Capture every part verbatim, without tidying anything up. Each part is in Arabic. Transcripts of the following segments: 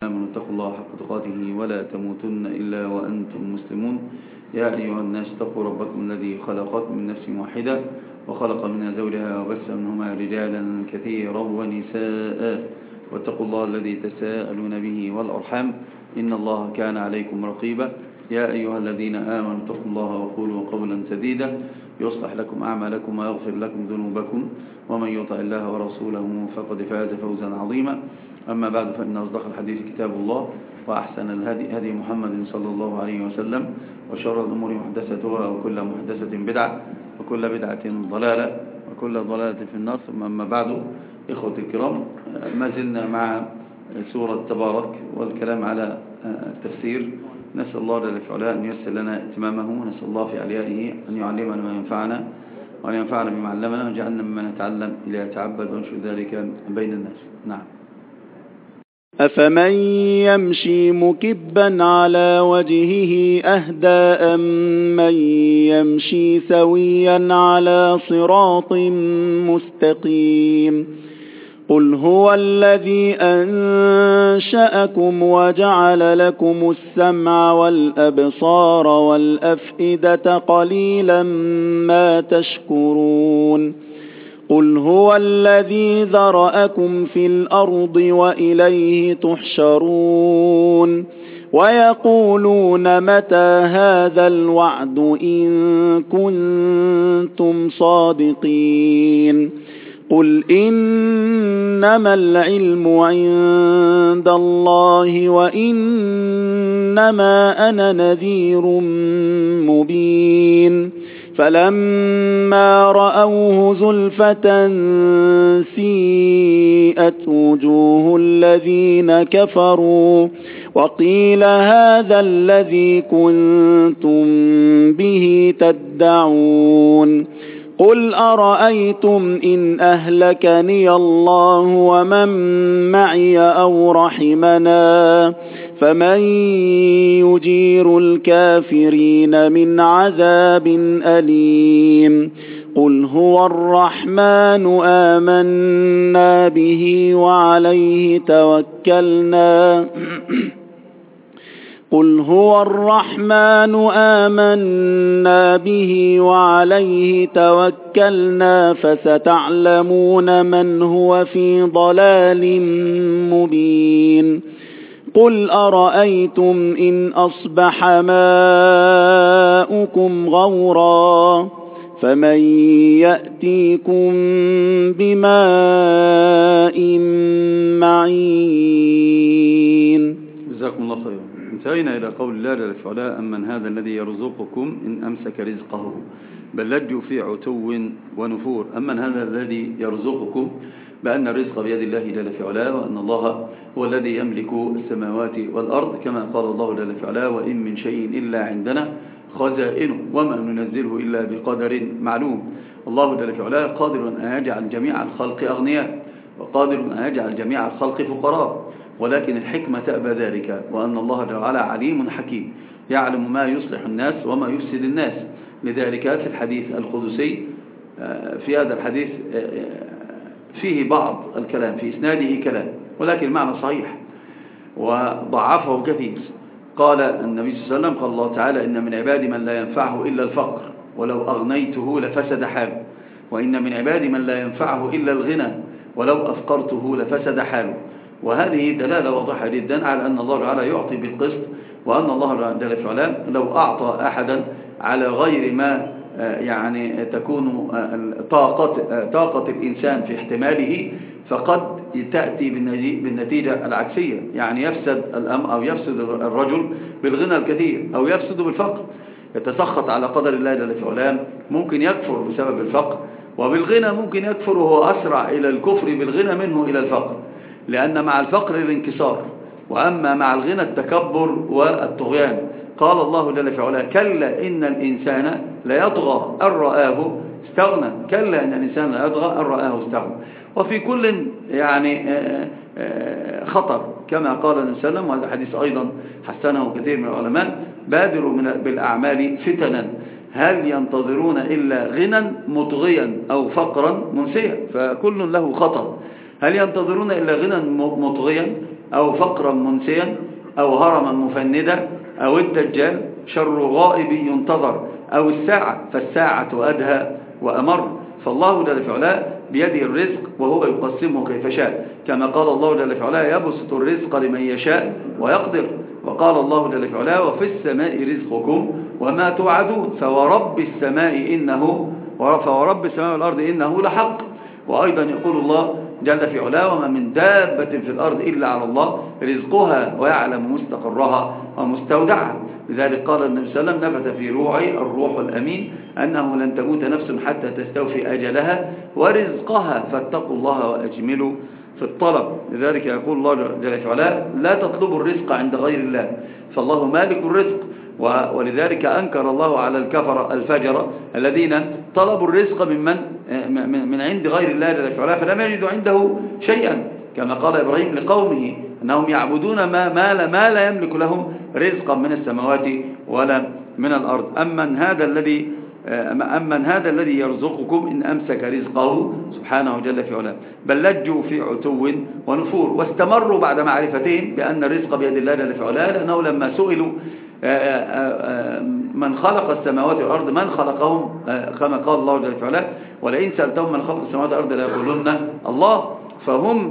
آمنوا اتقوا الله حق تقاته ولا تموتن إلا وأنتم مسلمون. يا أيها الناس اتقوا ربكم الذي خلقكم من نفس واحدة وخلق منها زوجها وبث منهما رجالا كثيرا ونساء واتقوا الله الذي تساءلون به والأرحام إن الله كان عليكم رقيبا. يا أيها الذين آمنوا اتقوا الله وقولوا قولا سديدا يصلح لكم أعمالكم ويغفر لكم ذنوبكم ومن يطع الله ورسوله فقد فاز فوزا عظيما. أما بعد فإن أصدق الحديث كتاب الله وأحسن الهدي هدي محمد صلى الله عليه وسلم وشر الأمور محدثتها وكل محدثة بدعة وكل بدعة ضلالة وكل ضلالة في النار. ثم أما بعد إخوة الكرام، ما زلنا مع سورة تبارك والكلام على التفسير. نسأل الله جل وعلا أن ييسر لنا إتمامه، ونسأل الله في عليائه أن يعلمنا ما ينفعنا وأن ينفعنا بما علمنا وجعلنا مما نتعلم إلى يتعبد ونشر ذلك بين الناس. نعم. أفمن يمشي مكبا على وجهه أهدى أمن يمشي سويا على صراط مستقيم. قل هو الذي أنشأكم وجعل لكم السمع والأبصار والأفئدة قليلا ما تشكرون. قل هو الذي ذرأكم في الأرض وإليه تحشرون. ويقولون متى هذا الوعد إن كنتم صادقين. قل إنما العلم عند الله وإنما أنا نذير مبين. فلما رأوه زلفة سيئت وجوه الذين كفروا وقيل هذا الذي كنتم به تدعون. قل أرأيتم إن أهلكني الله ومن معي أو رحمنا فمن يجير الكافرين من عذاب أليم. قل هو الرحمن آمنا به وعليه توكلنا قل هو الرحمن آمنا به وعليه توكلنا فستعلمون من هو في ضلال مبين. قل أرأيتم إن أصبح ماؤكم غورا فمن يأتيكم بماء معين. جزاكم الله خيرا. انتهينا إلى قول الله جل وعلا أمن هذا الذي يرزقكم إن أمسك رزقه بل لجوا في عتو ونفور. أمن هذا الذي يرزقكم بأن الرزق بيد الله جل وعلا وأن الله هو الذي يملك السماوات والأرض كما قال الله جل وعلا وإن من شيء إلا عندنا خزائنه وما ننزله إلا بقدر معلوم. الله جل وعلا قادر أن يجعل جميع الخلق أغنياء وقادر أن يجعل جميع الخلق فقراء، ولكن الحكمة تأبى ذلك، وأن الله جل وعلا عليم حكيم يعلم ما يصلح الناس وما يفسد الناس. لذلك في الحديث القدسي في هذا الحديث فيه بعض الكلام في إسناده كلام ولكن المعنى صحيح وضعفه كثير. قال النبي صلى الله عليه وسلم قال الله تعالى إن من عبادي من لا ينفعه إلا الفقر ولو أغنيته لفسد حاله، وإن من عبادي من لا ينفعه إلا الغنى ولو أفقرته لفسد حاله. وهذه دلالة واضحة جدا على أن الله تعالى يعطي بالقسط، وأن الله جل وعلا لو أعطى أحدا على غير ما يعني تكون طاقة, طاقة الإنسان في احتماله فقد تأتي بالنتيجة العكسية، يعني يفسد الأمر أو يفسد الرجل بالغنى الكثير أو يفسد بالفقر، يتسخط على قدر الله جل وعلا، ممكن يكفر بسبب الفقر، وبالغنى ممكن يكفر وهو أسرع إلى الكفر بالغنى منه إلى الفقر، لأن مع الفقر الانكسار وأما مع الغنى التكبر والطغيان. قال الله جل وعلا كلا إن الإنسان ليطغى أن رآه استغنى. كلا إن الإنسان ليطغى أن رآه استغنى. وفي كل يعني خطر كما قال النبي صلى الله عليه وسلم، وهذا حديث أيضا حسنه كثير من العلماء، بادروا بالأعمال فتنا هل ينتظرون إلا غنى مطغيا أو فقرا منسيا، فكل له خطر. هل ينتظرون إلا غنى مطغيا أو فقرا منسيا أو هرما مفندا أو الدجال شر غائب ينتظر أو الساعة فالساعة أدهى وأمر. فالله جل في علاه بيده الرزق وهو يقسمه كيف شاء، كما قال الله جل في علاه يبسط الرزق لمن يشاء ويقدر. وقال الله جل في علاه وفي السماء رزقكم وما توعدون فورب السماء إنه فورب السماء والأرض إنه لحق. وأيضا يقول الله جل في علاه وما من دابة في الأرض إلا على الله رزقها ويعلم مستقرها ومستودعها. لذلك قال النبي صلى الله عليه وسلم نفث في روعي الروح الأمين أنه لن تموت نفس حتى تستوفي أجلها ورزقها فاتقوا الله وأجملوا في الطلب. لذلك يقول الله جل في علاه لا تطلبوا الرزق عند غير الله فالله مالك الرزق. ولذلك أنكر الله على الكفر الفجر الذين طلبوا الرزق ممن من عند غير الله جل في علاه فلم يجدوا عنده شيئا، كما قال إبراهيم لقومه أنهم يعبدون ما, ما, لا, ما لا يملك لهم رزقا من السماوات ولا من الأرض. أمن هذا الذي أمن هذا الذي يرزقكم إن أمسك رزقه سبحانه جل في علاه بل لجوا في عتو ونفور. واستمروا بعد معرفتهم بأن الرزق بيد الله جل في علاه لأنه لما سئلوا من خلق السماوات والأرض من خلقهم كما قال الله جل في علاه ولئن سألتهم من خلق السماوات والأرض ليقولون الله. فهم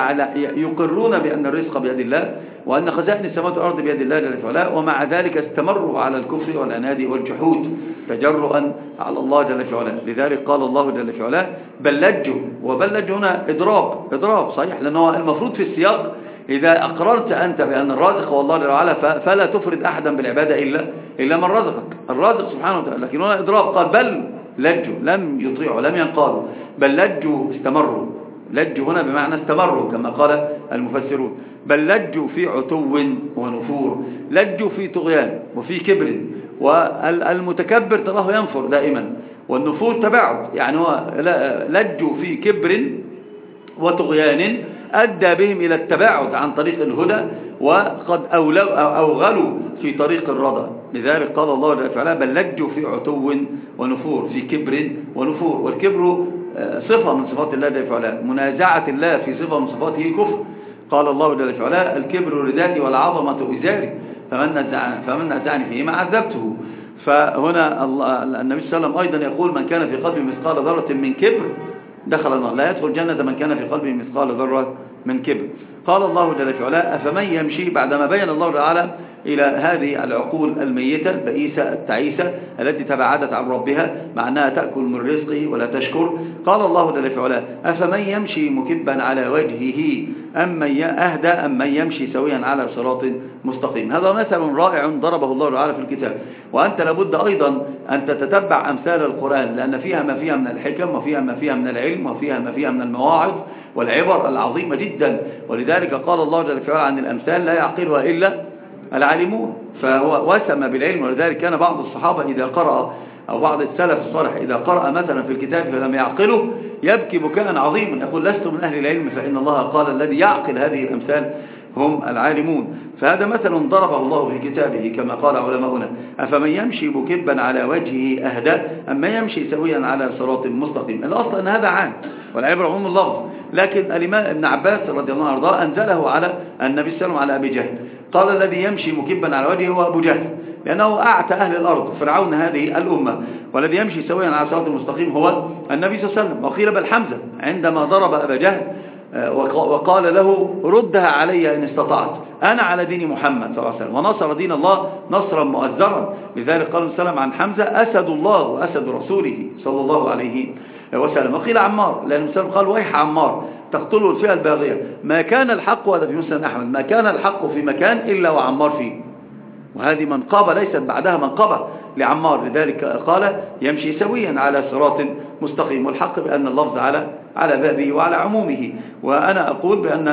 يقرون بأن الرزق بيد الله وأن خزائن السماوات والأرض بيد الله جل في علاه، ومع ذلك استمروا على الكفر والعناد والجحود تجرؤا على الله جل في علاه. لذلك قال الله جل في علاه بل لجوا، وبل لجوا هنا إضراب إضراب صحيح، لأنه المفروض في السياق إذا أقررت أنت بأن الرازق هو الله جل وعلا فلا تفرد أحدا بالعبادة إلا إلا من رزقك الرازق سبحانه وتعالى. لكن هنا إضراب قال بل لجوا لم يطيعوا لم ينقادوا بل لجوا استمروا. لجوا هنا بمعنى استمروا كما قال المفسرون بل لجوا في عتو ونفور. لجوا في طغيان وفي كبر، والمتكبر تراه ينفر دائما والنفور تباعد، يعني هو لجوا في كبر وطغيان أدى بهم إلى التباعد عن طريق الهدى وقد أوغلوا في طريق الرضا. لذلك قال الله جل وعلا بل لجوا في عتو ونفور في كبر ونفور. والكبر صفة من صفات الله جل وعلا، منازعة الله في صفة من صفاته كفر. قال الله جل وعلا الكبر ردائي والعظمة إزاري فمن نزعني فيهما عذبته. فهنا النبي صلى الله عليه وسلم أيضا يقول من كان في قلبه مثقال ذرة من كبر دخل النار، لا يدخل الجنة من كان في قلبه مثقال ذرة من كبر. قال الله جل وعلا أفمن يمشي، بعدما بين الله تعالى إلى هذه العقول الميتة البئيسة التعيسة التي تبعدت عن ربها مع أنها تأكل من رزقه ولا تشكر، قال الله جل وعلا أفمن يمشي مكبا على وجهه أم من أهدى أم من يمشي سويا على صراط مستقيم. هذا مثل رائع ضربه الله تعالى في الكتاب، وأنت لابد أيضا أن تتتبع أمثال القرآن لأن فيها ما فيها من الحكم وفيها ما فيها من العلم وفيها ما فيها من المواعظ والعبر العظيمة جدا. ولذلك قال الله جل وعلا عن الأمثال لا يعقلها إلا العالمون، فهو وسم بالعلم. ولذلك كان بعض الصحابة إذا قرأ أو بعض السلف الصالح إذا قرأ مثلا في الكتاب فلم يعقله يبكي بكاء عظيما يقول لست من أهل العلم فإن الله قال الذي يعقل هذه الأمثال هم العالمون. فهذا مثل ضربه الله في كتابه كما قال علماؤنا أفمن يمشي مكبا على وجهه أهدى أم من يمشي سويا على صراط مستقيم. الأصل أن هذا عام والعبرة عموم اللفظ، لكن الإمام ابن عباس رضي الله عنه أنزله على النبي صلى الله عليه وسلم على أبي جهل، قال الذي يمشي مكبا على وجهه هو أبو جهل لأنه أعتى أهل الأرض فرعون هذه الأمة، والذي يمشي سويا على صراط المستقيم هو النبي صلى الله عليه وسلم. وقيل بل حمزة عندما ضرب أبا جهل وقال له ردها علي إن استطعت أنا على دين محمد صلى الله عليه وسلم، ونصر دين الله نصرا مؤزرا. لذلك قال السلام عن حمزة أسد الله وأسد رسوله صلى الله عليه وسلم. وقيل عمار لأن السلام قال ويح عمار تقتله الفئة الباغية. ما كان الحق، وهذا في مسند أحمد، ما كان الحق في مكان إلا وعمار فيه، وهذه منقبة ليست بعدها منقبة لعمار. لذلك قال يمشي سويا على صراط مستقيم، والحق بأن اللفظ على على بابه وعلى عمومه. وأنا أقول بأن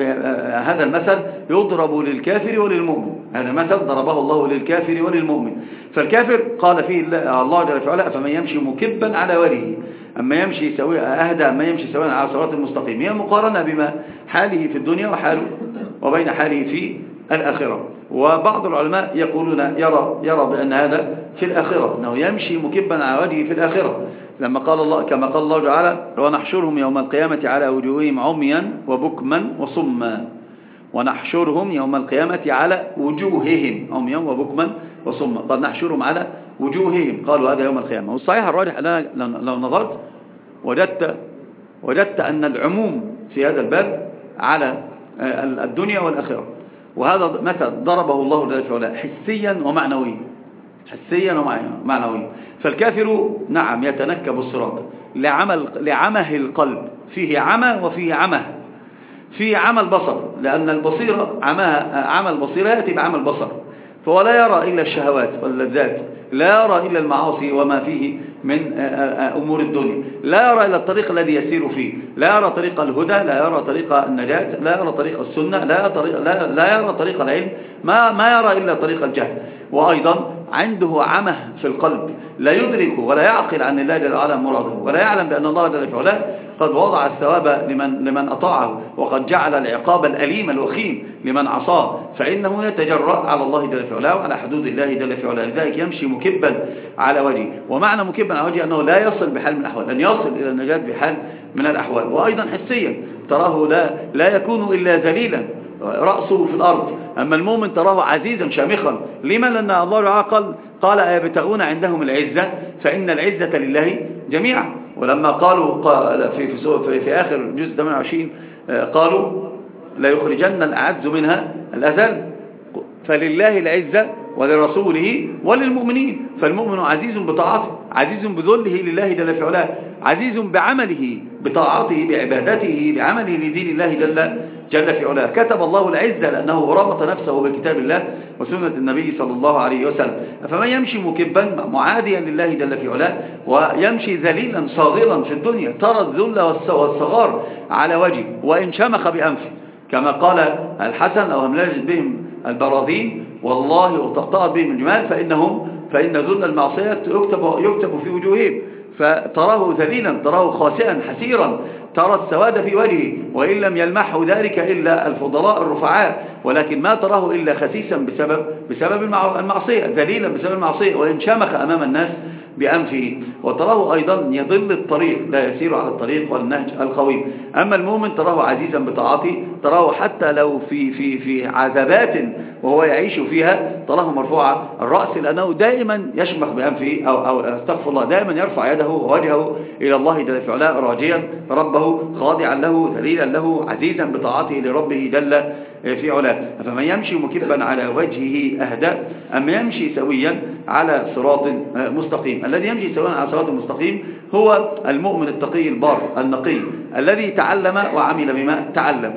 هذا المثل يضرب للكافر وللمؤمن، هذا مثل ضربه الله للكافر وللمؤمن. فالكافر قال فيه الله جل وعلا فمن يمشي مكبا على وجهه أما يمشي سويا أهدى أما يمشي سويا على صراط مستقيم، هي مقارنة بما حاله في الدنيا وحاله وبين حاله في الآخرة. وبعض العلماء يقولون يرى يرى بأن هذا في الآخرة، أنه يمشي مكبا على وجهه في الآخرة، لما قال الله كما قال الله تعالى ونحشرهم يوم القيامة على وجوههم عميا وبكما وصما. ونحشرهم يوم القيامة على وجوههم عميا وبكما وصما. قد نحشرهم على وجوههم، قالوا هذا يوم القيامة. والصحيح الراجح أنا لو نظرت وجدت وجدت أن العموم في هذا الباب على الدنيا والآخرة، وهذا متى ضربه الله جل وعلا حسيا ومعنويا، حسيا ومعنويا. فالكافر نعم يتنكب الصراط لعمل لعمه القلب، فيه عمى وفيه عمى، فيه عمى البصر، لأن البصيرة عمى عمى البصيرة يأتي بعمى البصر، فهو لا يرى إلا الشهوات واللذات، لا يرى إلا المعاصي وما فيه من أمور الدنيا، لا يرى إلا الطريق الذي يسير فيه، لا يرى طريق الهدى، لا يرى طريق النجاة، لا يرى طريق السنة، لا يرى طريق, لا, لا يرى طريق العلم، ما, ما يرى إلا طريق الجهل. وأيضا عنده عمى في القلب، لا يدرك ولا يعقل عن الله جل وعلا مراده، ولا يعلم بأن الله جل وعلا قد وضع الثواب لمن, لمن أطاعه، وقد جعل العقاب الأليم الوخيم لمن عصاه، فإنه يتجرأ على الله جل وعلا وعلى حدود الله جل وعلا، لذلك يمشي مكبا على وجهه. ومعنى مكبا على وجهه أنه لا يصل بحال من الأحوال، لن يصل إلى النجاة بحال من الأحوال. وأيضا حسيا تراه لا, لا يكون إلا ذليلا رأسه في الأرض، أما المؤمن تراه عزيزا شامخا. لما؟ لأن الله قال قال أيبتغون عندهم العزة فإن العزة لله جميعا. ولما قالوا في, في, في آخر جزء ثمانية وعشرين قالوا لا يخرجن الأعز منها الأذل، فلله العزة ولرسوله وللمؤمنين. فالمؤمن عزيز بطاعته، عزيز بذله لله جل وعلا، عزيز بعمله بطاعته بعبادته بعمله لدين الله جل جل في علاه. كتب الله العزة لأنه ربط نفسه بكتاب الله وسنة النبي صلى الله عليه وسلم. فمن يمشي مكبا معاديا لله جل في علاه ويمشي ذليلا صاغرا في الدنيا، ترى الذل والصغار على وجهه وإن شمخ بأنفه، كما قال الحسن: أو هم لا يجد بهم البراذين والله وتقطعت بهم الجمال فإنهم فإن ذل المعصية يكتب, يكتب في وجوههم. فتراه ذليلا، تراه خاسئا حسيرا، ترى السواد في وجهه، وإن لم يلمحه ذلك إلا الفضلاء الرفعاء، ولكن ما تراه إلا خسيسا بسبب بسبب المعصية، ذليلا بسبب المعصية، وإن شمخ أمام الناس بأنفه. وتراه أيضا يضل الطريق، لا يسير على الطريق والنهج القويم. أما المؤمن تراه عزيزا بطاعته، تراه حتى لو في في في عذابات وهو يعيش فيها تراه مرفوع الرأس، لأنه دائما يشمخ بأنفه أو أو استغفر الله، دائما يرفع يده ووجهه إلى الله جل في علاه راجيا ربه، خاضعا له، ذليلا له، عزيزا بطاعته لربه جل في علاه. فمن يمشي مكبا على وجهه أهدى أم يمشي سويا على صراط مستقيم. الذي يمشي سويا على صراط مستقيم هو المؤمن التقي البار النقي الذي تعلم وعمل بما تعلم،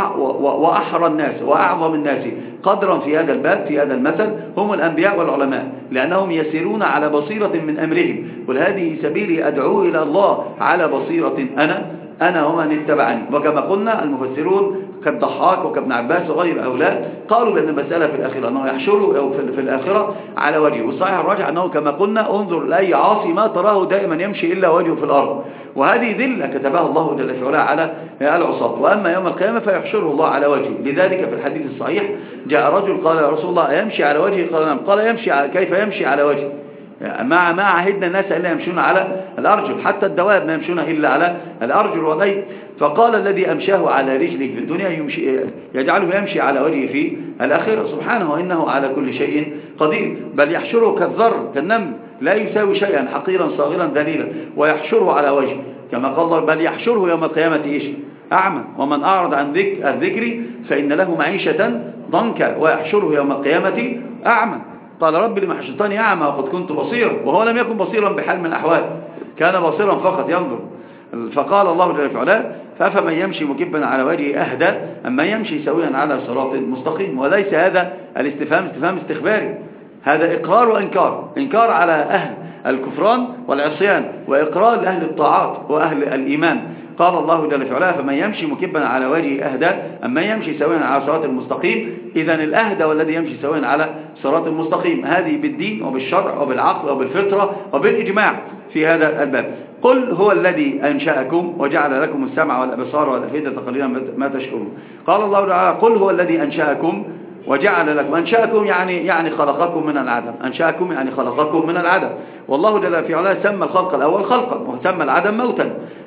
وأحرى الناس وأعظم الناس قدرا في هذا الباب في هذا المثل هم الأنبياء والعلماء، لأنهم يسيرون على بصيرة من أمرهم. قل هذه سبيلي أدعو إلى الله على بصيرة أنا أنا ومن اتبعني. وكما قلنا المفسرون كالضحاك وكابن عباس وغير هؤلاء قالوا بأن المسألة في الآخرة أنه يحشره أو في الآخرة على وجهه. والصحيح الراجح أنه كما قلنا انظر لأي عاصي ما تراه دائما يمشي إلا وجهه في الأرض، وهذه ذلة كتبها الله جل وعلا على العصاة. وأما يوم القيامة فيحشره الله على وجهه. لذلك في الحديث الصحيح جاء رجل قال يا رسول الله يمشي على وجهه؟ قال نعم. قال يمشي على كيف يمشي على وجهه؟ ما ما عهدنا الناس إلا يمشون على الأرجل، حتى الدواب ما يمشون إلا على الأرجل والأيدي. فقال الذي أمشاه على رجله في الدنيا يمشي يجعله يمشي على وجهه في الآخرة سبحانه، وإنه على كل شيء قدير. بل يحشره كالذر كالنمل لا يساوي شيئا، حقيرا صاغرا ذليلا، ويحشره على وجهه كما قال الله: بل يحشره يوم القيامة إيش؟ أعمى، ومن أعرض عن الذكر فإن له معيشة ضنكا ويحشره يوم القيامة أعمى. قال رب لما حشرتني أعمى وقد كنت بصيرا، وهو لم يكن بصيرا بحال من الأحوال، كان بصيرا فقط ينظر. فقال الله جل وعلا: فأفمن يمشي مكبا على وجهه أهدى أما يمشي سويا على صراط مستقيم. وليس هذا الاستفهام استفهام استخباري، هذا إقرار وإنكار، إنكار على أهل الكفران والعصيان، وإقرار لأهل الطاعات وأهل الإيمان. قال الله جل وعلا: فمن يمشي مكبا على وجهه أهدى أما يمشي سويا على صراط المستقيم. إذن الأهدى والذي يمشي سويا على صراط المستقيم، هذه بالدين وبالشرع وبالعقل وبالفطرة وبالإجماع في هذا الباب. قل هو الذي أنشأكم وجعل لكم السمع والأبصار والأفئدة قليلا ما تشكرون. قال الله تعالى: قل هو الذي أنشأكم وجعل لكم. أنشأكم يعني يعني خلقكم من العدم، أنشأكم يعني خلقكم من العدم. والله جل في علاه سمى الخلق الأول خلقا وسمى العدم موتا.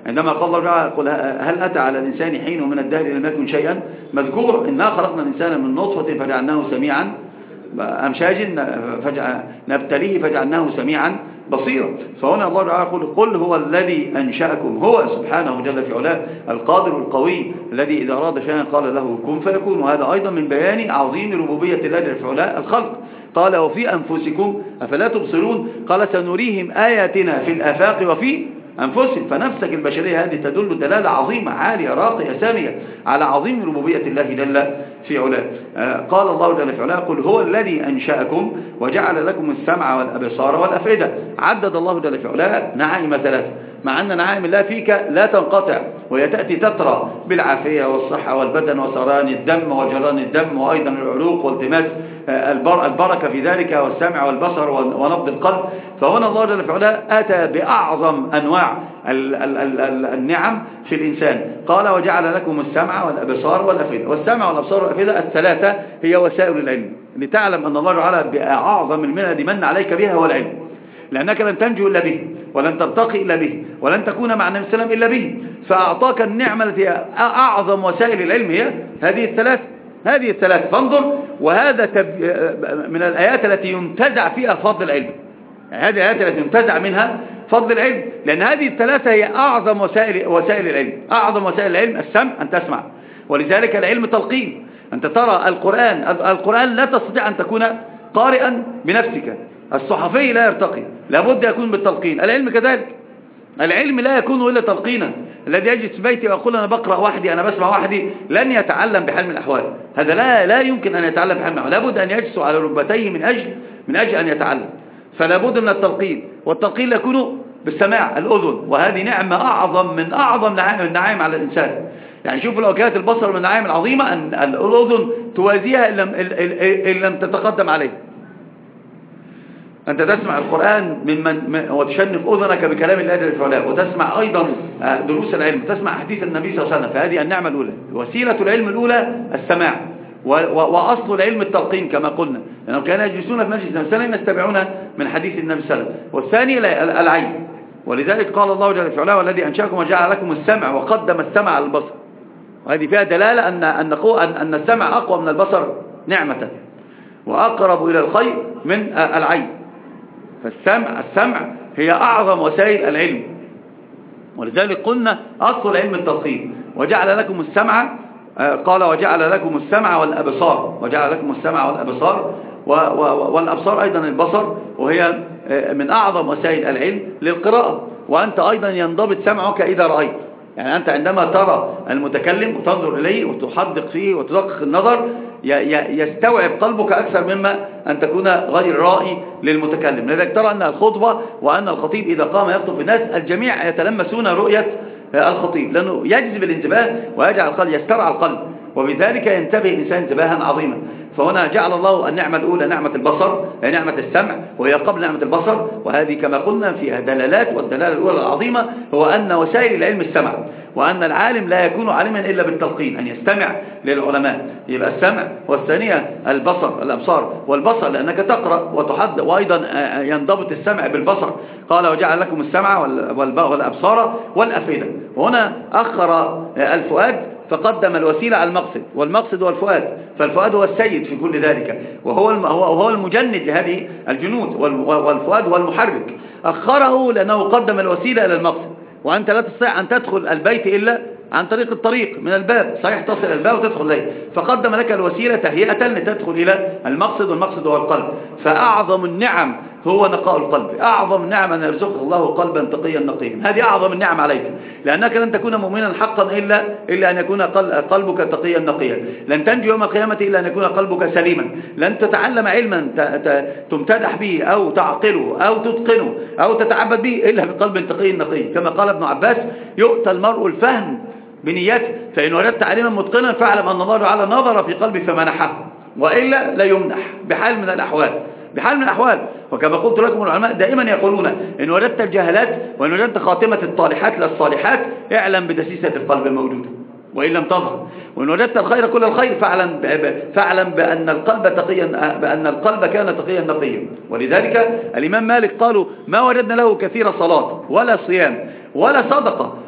عندما قال الله تعالى قل هل أتى على الإنسان حين من الدهر لم يكن شيئا مذكور، إنا خلقنا الإنسان من نطفة فجعلناه سميعا أمشاج نبتليه فجعلناه سميعا بصيرا. فهنا الله تعالى يقول قل هو الذي أنشأكم، هو سبحانه جل في علاه القادر القوي الذي إذا أراد شيئا قال له كن فيكون. وهذا أيضا من بيان عظيم ربوبية الله جل في علاه الخلق. قال وفي أنفسكم أفلا تبصرون، قال سنريهم آياتنا في الآفاق وفي أنفسهم. فنفسك البشرية هذه تدل دلالة عظيمة عالية راقية سامية على عظيم ربوبية الله جل في علاه. قال الله جل في علاه قل هو الذي أنشأكم وجعل لكم السمع والأبصار والأفئدة. عدد الله جل في علاه نعائم ثلاثة، مع أن نعائم الله فيك لا تنقطع، وهي تأتي تترى بالعافية والصحة والبدن وسران الدم وجران الدم وأيضا العروق والتماس البركة في ذلك والسمع والبصر ونبض القلب. فهنا الله جل في علاه أتى بأعظم أنواع النعم في الإنسان. قال وجعل لكم السمع والأبصار والأفئدة. والسمع والأبصار والأفئدة الثلاثة هي وسائل العلم، لتعلم أن الله تعالى بأعظم المنة التي من عليك بها هو العلم، لأنك لن تنجو إلا به، ولن ترتقي إلا به، ولن تكون مع النبي صلى الله عليه وسلم إلا به. فأعطاك النعمة التي أعظم وسائل العلم هي هذه الثلاث هذه الثلاث فانظر. وهذا من الآيات التي ينتزع فيها فضل العلم، يعني هذه الآيات التي ينتزع منها فضل العلم، لأن هذه الثلاثة هي أعظم وسائل وسائل العلم. أعظم وسائل العلم السمع، أن تسمع، ولذلك العلم تلقين. أنت ترى القرآن القرآن لا تستطيع أن تكون قارئا بنفسك، الصحفي لا يرتقي، لابد يكون بالتلقين. العلم كذلك، العلم لا يكون إلا تلقينا. الذي يجلس في بيتي ويقول أنا بقرأ وحدي أنا بسمع وحدي لن يتعلم بحال من الأحوال، هذا لا لا يمكن أن يتعلم بحال من الأحوال، لابد أن يجلس على ركبتيه من أجل من أجل أن يتعلم. فلابد من التلقين، والتلقين يكون بالسماع الأذن، وهذه نعمة أعظم من أعظم النعائم على الإنسان. يعني شوفوا لو كانت البصر من النعائم العظيمة أن الأذن توازيها إن لم, إن لم تتقدم عليه. أنت تسمع القرآن ممن وتشنف أذنك بكلام الله جل في علاه، وتسمع أيضا دروس العلم، وتسمع حديث النبي صلى الله عليه وسلم. فهذه النعمة الأولى، وسيلة العلم الأولى السماع، وأصل العلم التلقين كما قلنا، لأنهم يعني كانوا يجلسون في مجلس النبي صلى الله عليه وسلم يستمعون من حديث النبي صلى الله عليه وسلم. والثاني العين، ولذلك قال الله جل في علاه والذي أنشأكم وجعل لكم السمع وقدم السمع على البصر. وهذه فيها دلالة أن أن أن السمع أقوى من البصر نعمة، وأقرب إلى الخير من العين. فالسمع السمع هي أعظم وسائل العلم، ولذلك قلنا أصل العلم التلقين. وجعل لكم السمع، قال وجعل لكم السمع والأبصار، وجعل لكم السمع والأبصار، والأبصار أيضا البصر، وهي من أعظم وسائل العلم للقراءة. وأنت أيضا ينضبط سمعك إذا رأيت، يعني أنت عندما ترى المتكلم وتنظر إليه وتحدق فيه وتدقق النظر يستوعب قلبك أكثر مما أن تكون غير رائي للمتكلم. لذلك ترى أن الخطبة وأن الخطيب إذا قام يخطب الناس الجميع يتلمسون رؤية الخطيب، لأنه يجذب الانتباه ويجعل القلب يسترعى القلب، وبذلك ينتبه الإنسان انتباها عظيما. فهنا جعل الله النعمة الأولى نعمة البصر، هي نعمة السمع، وهي قبل نعمة البصر، وهذه كما قلنا فيها دلالات. والدلالة الأولى العظيمة هو أن وسائل العلم السمع، وأن العالم لا يكون عالما إلا بالتلقين، أن يستمع للعلماء، يبقى السمع. والثانية البصر، الأبصار والبصر لأنك تقرأ وتحدث، وأيضا ينضبط السمع بالبصر. قال وجعل لكم السمع والأبصار والأفئدة. وهنا أخر الفؤاد فقدم الوسيلة على المقصد، والمقصد هو الفؤاد، فالفؤاد هو السيد في كل ذلك، وهو وهو المجند لهذه الجنود، والفؤاد هو المحرك. أخره لأنه قدم الوسيلة إلى المقصد، وأنت لا تستطيع أن تدخل البيت إلا عن طريق الطريق من الباب، صحيح تصل الباب وتدخل إليه، فقدم لك الوسيلة تهيئة لتدخل إلى المقصد، والمقصد هو القلب. فأعظم النعم هو نقاء القلب، أعظم النعم أن يرزقك الله قلبا تقيا نقيا. هذه أعظم النعم عليك، لأنك لن تكون مؤمنا حقا إلا إلا أن يكون قلبك تقيا نقيا. لن تنجو يوم القيامة إلا أن يكون قلبك سليما. لن تتعلم علما تمتدح به أو تعقله أو تتقنه أو تتعبد به إلا بقلب تقي نقي، كما قال ابن عباس يؤتى المرء الفهم بنيته، فإن وجدت علما متقنا فاعلم أن الله تعالى نظر في قلبي فمنحه، وإلا لا يمنح بحال من الأحوال بحال من الأحوال. وكما قلت لكم العلماء دائما يقولون إن وجدت الجهلات وإن وجدت خاتمة الطالحات للصالحات اعلم بدسيسة القلب الموجودة وإن لم تظهر، وإن وجدت الخير كل الخير فاعلم فاعلم بأن القلب تقيا بأن القلب كان تقيا نقيا. ولذلك الإمام مالك قالوا ما وجدنا له كثير صلاة ولا صيام ولا صدقة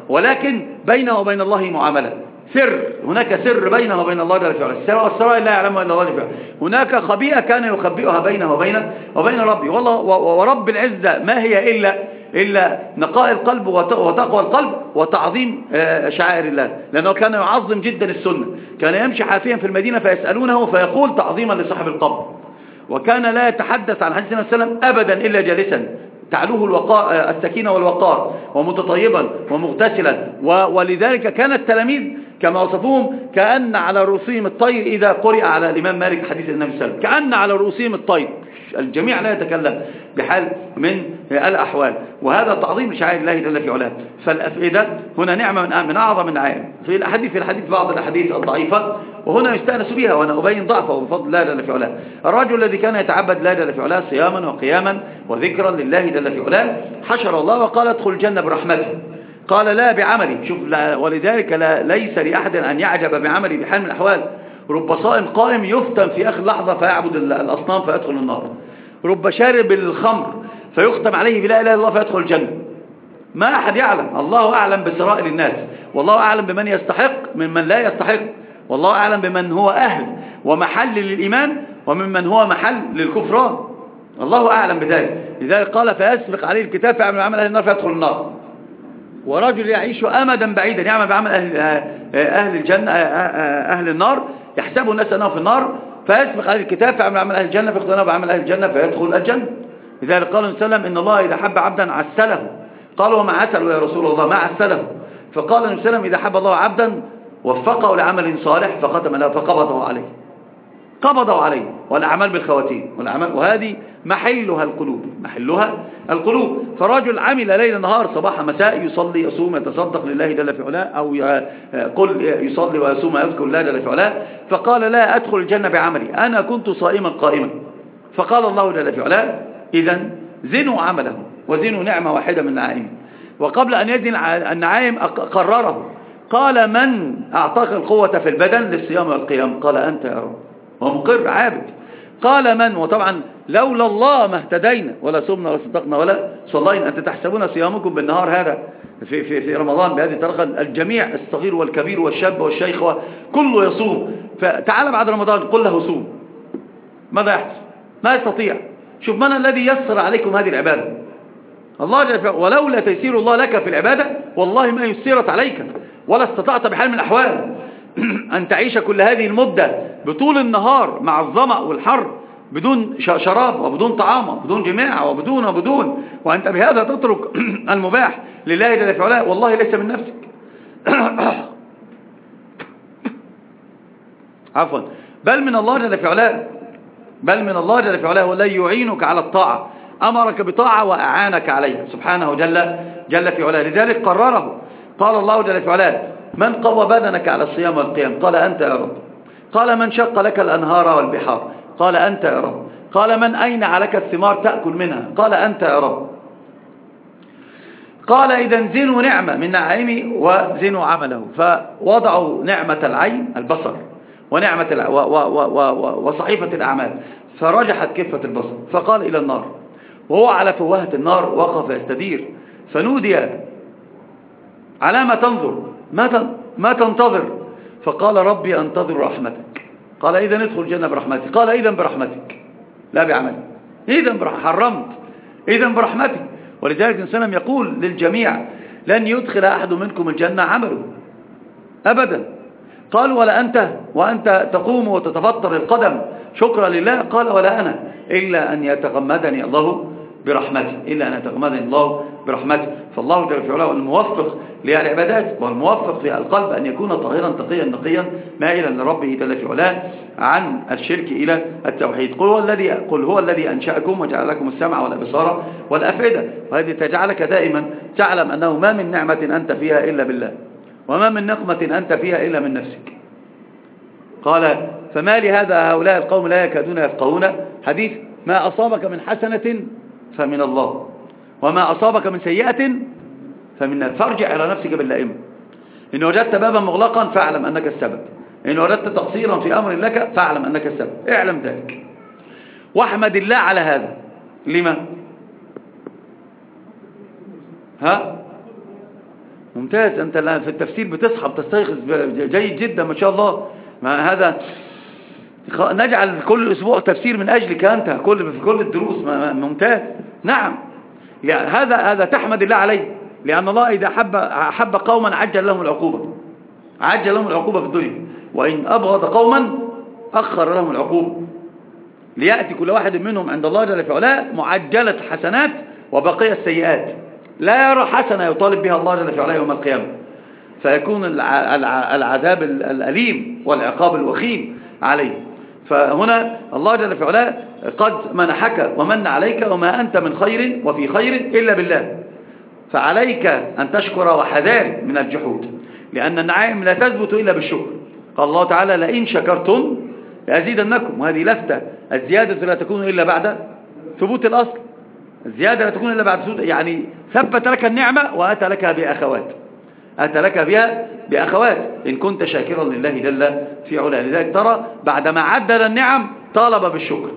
ولكن بينه وبين الله معاملة، سر، هناك سر بينه وبين الله جل وعلا، والسرائر لا يعلمها الا الله جل وعلا. هناك خبيئة كان يخبئها بينه وبين وبين ربي. والله ورب العزة ما هي إلا إلا نقاء القلب وتقوى القلب وتعظيم شعائر الله، لأنه كان يعظم جدا السنة، كان يمشي حافيا في المدينة فيسألونه فيقول تعظيما لصاحب القبر، وكان لا يتحدث عن حديث النبي صلى الله عليه وسلم أبدا إلا جالسا تعلوه الوقار السكينة والوقار، ومتطيبا ومغتسلا. ولذلك كان التلاميذ كما وصفوهم كأن على رؤوسهم الطير إذا قرئ على الإمام مالك حديث النبي صلى الله عليه وسلم، كأن على رؤوسهم الطير، الجميع لا يتكلم بحال من الأحوال. وهذا تعظيم لشعائر الله جل في علاه. فالأفئدة هنا نعمة من من أعظم النعائم. في الحديث في الحديث بعض الأحاديث الضعيفة وهنا يستأنس بها، وأنا أبين ضعفه بفضل الله جل في علاه. الرجل الذي كان يتعبد الله جل في علاه صياما وقياما وذكرا لله جل في علاه حشر الله وقال ادخل الجنة برحمته، قال لا بعملي. شوف، ولذلك لا ليس لأحد أن يعجب بعملي بحال من الأحوال. رب صائم قائم يفتن في آخر لحظة فيعبد الأصنام فيدخل النار، رب شارب الخمر فيختم عليه بلا إله إلا الله فيدخل الجنة. ما أحد يعلم، الله أعلم بسرائر الناس، والله أعلم بمن يستحق ممن لا يستحق، والله أعلم بمن هو أهل ومحل للإيمان وممن هو محل للكفران، الله أعلم بذلك. لذلك قال فيسبق عليه الكتاب فيعمل عمل أهل النار فيدخل النار. ورجل يعيش أمدا بعيدا يعمل بعمل أهل, أهل الجنة أهل النار يحسبه الناس أنه في النار فيسبق عليه الكتاب فيعمل عمل أهل الجنة فيخذ بعمل أهل الجنة فيدخل الجنة. لذلك قال النبي صلى الله عليه وسلم إن الله إذا حب عبدا عسله. قالوا وما عسله يا رسول الله؟ ما عسله؟ فقال النبي صلى الله عليه وسلم إذا حب الله عبدا وفقه لعمل صالح فختم له فقبضه عليه، قبضوا عليه، والأعمال بالخواتيم، والأعمال وهذه محلها القلوب، محلها القلوب. فرجل عمل ليل نهار صباح مساء يصلي يصوم يتصدق لله جل في علاه، أو قل يصلي ويصوم يذكر الله جل في علاه، فقال لا أدخل الجنة بعملي، أنا كنت صائما قائما. فقال الله جل في علاه إذن زنوا عمله وزنوا نعمة واحدة من النعائم. وقبل أن يزن النعائم قرره، قال من أعطاك القوة في البدن للصيام والقيام؟ قال أنت يا رب، ومقر عابد. قال من؟ وطبعا لولا الله ما اهتدينا ولا صمنا ولا صدقنا ولا صلينا. أنت تحسبون صيامكم بالنهار هذا في, في, في رمضان بهذه الطريقة، الجميع الصغير والكبير والشاب والشيخ كله يصوم، فتعال بعد رمضان قل له صوم، ماذا يحدث؟ ما يستطيع. شوف من الذي يسر عليكم هذه العبادة؟ الله جل وعلا. ولولا تيسير الله لك في العبادة والله ما يسرت عليك ولا استطعت بحال من الأحوال أن تعيش كل هذه المدة بطول النهار مع الظمأ والحر بدون شراب وبدون طعام وبدون جماع وبدون وبدون وأنت بهذا تترك المباح لله جل وعلا، والله ليس من نفسك. عفوا، بل من الله جل وعلا، بل من الله جل وعلا هو الذي يعينك على الطاعة، أمرك بطاعة وأعانك عليها سبحانه جل جل في علاه. لذلك قرره، قال الله جل وعلا من قوى بدنك على الصيام والقيام؟ قال أنت يا رب. قال من شق لك الأنهار والبحار؟ قال أنت يا رب. قال من أينع لك الثمار تأكل منها؟ قال أنت يا رب. قال إذا زنوا نعمة من نعيمي وزنوا عمله. فوضعوا نعمة العين البصر ونعمة الع... و... و... و... و... وصحيفة الأعمال، فرجحت كفة البصر فقال إلى النار، وهو على فوهة النار وقف يستدير، فنودي على ما تنظر، ما ما تنتظر؟ فقال ربي أنتظر رحمتك. قال إذا ندخل الجنة برحمتك. قال إذا برحمتك لا بعملك. إذا برحمتك حرمت، إذا برحمتك. ولذلك الإنسان يقول للجميع لن يدخل أحد منكم الجنة عمله أبدا. قال ولا أنت؟ وأنت تقوم وتتفطر القدم شكرا لله؟ قال ولا أنا، إلا أن يتغمدني الله برحمته، إلا أن يتغمدني الله برحمته. فالله جل وعلا الموفق للعبادات والموفق للقلب أن يكون طاهرا تقيا نقيا مائلا لربه جل وعلا عن الشرك إلى التوحيد. قل هو الذي قل هو الذي أنشأكم وجعل لكم السمع والأبصار والأفئدة، وهذه تجعلك دائما تعلم أنه ما من نعمة أنت فيها إلا بالله، وما من نقمة أنت فيها إلا من نفسك. قال فما لهذا هؤلاء القوم لا يكادون يفقهون حديث ما أصابك من حسنة فمن الله وما أصابك من سيئة فمن نفسك. فارجع إلى نفسك باللائمة. إن وجدت بابا مغلقا فاعلم أنك السبب، إن وجدت تقصيرا في أمر لك فاعلم أنك السبب، اعلم ذلك واحمد الله على هذا. لما؟ ها؟ ممتاز. أنت في التفسير بتصحى بتستيقظ جيد جدا ما شاء الله. ما هذا نجعل كل أسبوع تفسير من أجلك أنت كل في كل الدروس. ممتاز. نعم يعني هذا هذا تحمد الله عليه، لأن الله إذا حب حب قوما عجل لهم العقوبة، عجل لهم العقوبة في الدنيا، وإن أبغض قوما أخر لهم العقوبة، ليأتي كل واحد منهم عند الله جل في علاه معجلة حسنات وبقية السيئات، لا يرى حسنة يطالب بها الله جل في علاه يوم القيامة، فيكون العذاب الأليم والعقاب الوخيم عليه. فهنا الله جل في علاه قد منحك ومن عليك وما أنت من خير وفي خير إلا بالله، فعليك أن تشكر وحذار من الجحود، لأن النعائم لا تثبت إلا بالشكر. قال الله تعالى لئن شكرتم لأزيدنكم، وهذه لفتة، الزيادة لا تكون إلا بعد ثبوت الأصل، الزيادة لا تكون إلا بعد ثبوت، يعني ثبت لك النعمة وأتى لك بأخوات، أتى لك بها بأخوات إن كنت شاكرا لله جل في علاه. لذلك ترى بعدما عدد النعم طالب بالشكر،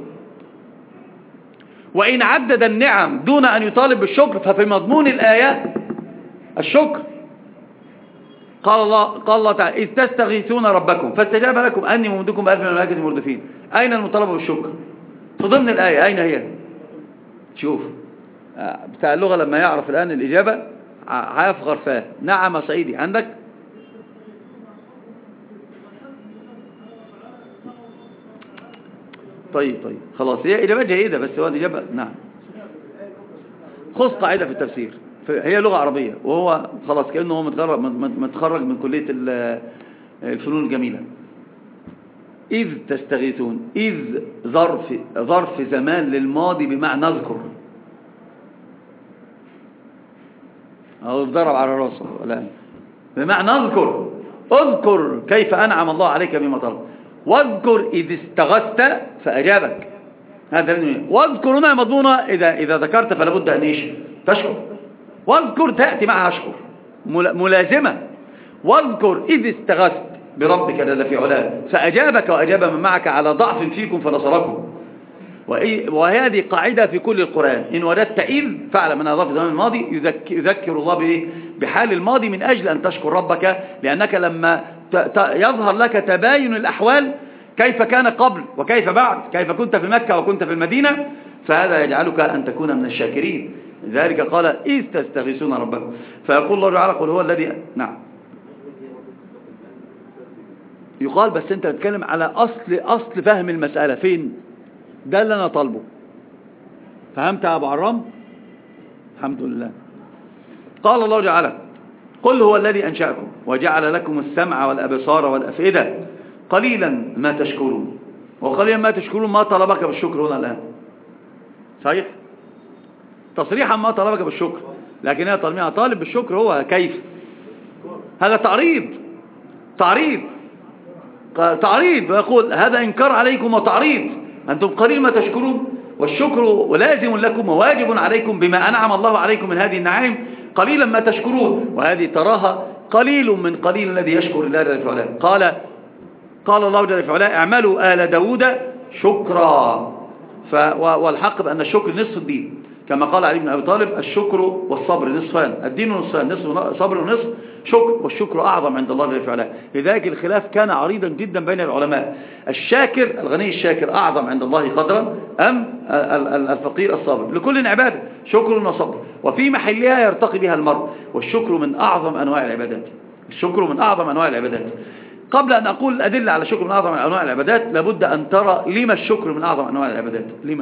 وإن عدد النعم دون أن يطالب بالشكر ففي مضمون الآية الشكر. قال الله قال الله تعالى إذ تستغيثون ربكم فاستجاب لكم أني ممدكم بألف من الملائكة مردفين. أين المطالبة بالشكر في ضمن الآية؟ أين هي؟ شوف بتاع اللغة لما يعرف الآن الإجابة هيفغر فاه. نعم سيدي عندك. طيب طيب خلاص هي إجابة جيدة بس هو الإجابة نعم. خذ قاعدة في التفسير، هي لغة عربية وهو خلاص كأنه هو متخرج متخرج من كلية الفنون الجميلة. إذ تستغيثون، إذ ظرف ظرف زمان للماضي بمعنى اذكر، أو ضرب على راسه ولا بمعنى اذكر، اذكر كيف أنعم الله عليك بما طلب، واذكر إذ استغثت فأجابك. هذا واذكر هنا مضمونة، إذا إذا ذكرت فلا بد أن إيش تشكر، واذكر تأتي معها أشكر ملازمة. واذكر إذ استغثت بربك جل في علاه فأجابك وأجاب من معك على ضعف فيكم فنصركم. وهذه قاعدة في كل القرآن، إن وجدت إذ فعل من أضاف زمان الماضي يذكر الله بحال الماضي من أجل أن تشكر ربك، لأنك لما يظهر لك تباين الأحوال كيف كان قبل وكيف بعد، كيف كنت في مكة وكنت في المدينة، فهذا يجعلك أن تكون من الشاكرين. لذلك قال إذ تستغيثون ربكم، فيقول الله تعالى قل هو الذي نعم يقال، بس أنت تتكلم على أصل أصل فهم المسألة فين، ده اللي أنا طالبه. فهمت يا أبو عرام؟ الحمد لله. قال الله تعالى قل هو الذي أنشأكم وجعل لكم السمع والأبصار والأفئدة قليلا ما تشكرون. وقليلا ما تشكرون ما طلبك بالشكر هنا الآن صحيح تصريحا ما طلبك بالشكر، لكن هي طالبها طالب بالشكر هو كيف، هذا تعريض تعريض تعريض، ويقول هذا إنكار عليكم وتعريض، أنتم قليل ما تشكرون، والشكر لازم لكم وواجب عليكم بما أنعم الله عليكم من هذه النعائم، قليلا ما تشكرون. وهذه تراها قليل من قليل الذي يشكر الله جل في علاه. قال قال الله جل في علاه اعملوا آل داود شكرا. والحق بأن الشكر نصف الدين، كما قال علي بن أبي طالب الشكر والصبر نصفان، الدين نصفان، نصف صبر ونصف شكر، والشكر أعظم عند الله جل في علاه. لذلك الخلاف كان عريضا جدا بين العلماء، الشاكر الغني الشاكر أعظم عند الله قدرا أم الفقير الصابر، لكل عبادة شكر وصبر، وفي محلها يرتقي بها المرء، والشكر من أعظم أنواع العبادات، الشكر من أعظم أنواع العبادات. قبل أن أقول الأدلة على الشكر من أعظم أنواع العبادات لابد أن ترى لما الشكر من أعظم أنواع العبادات. لما؟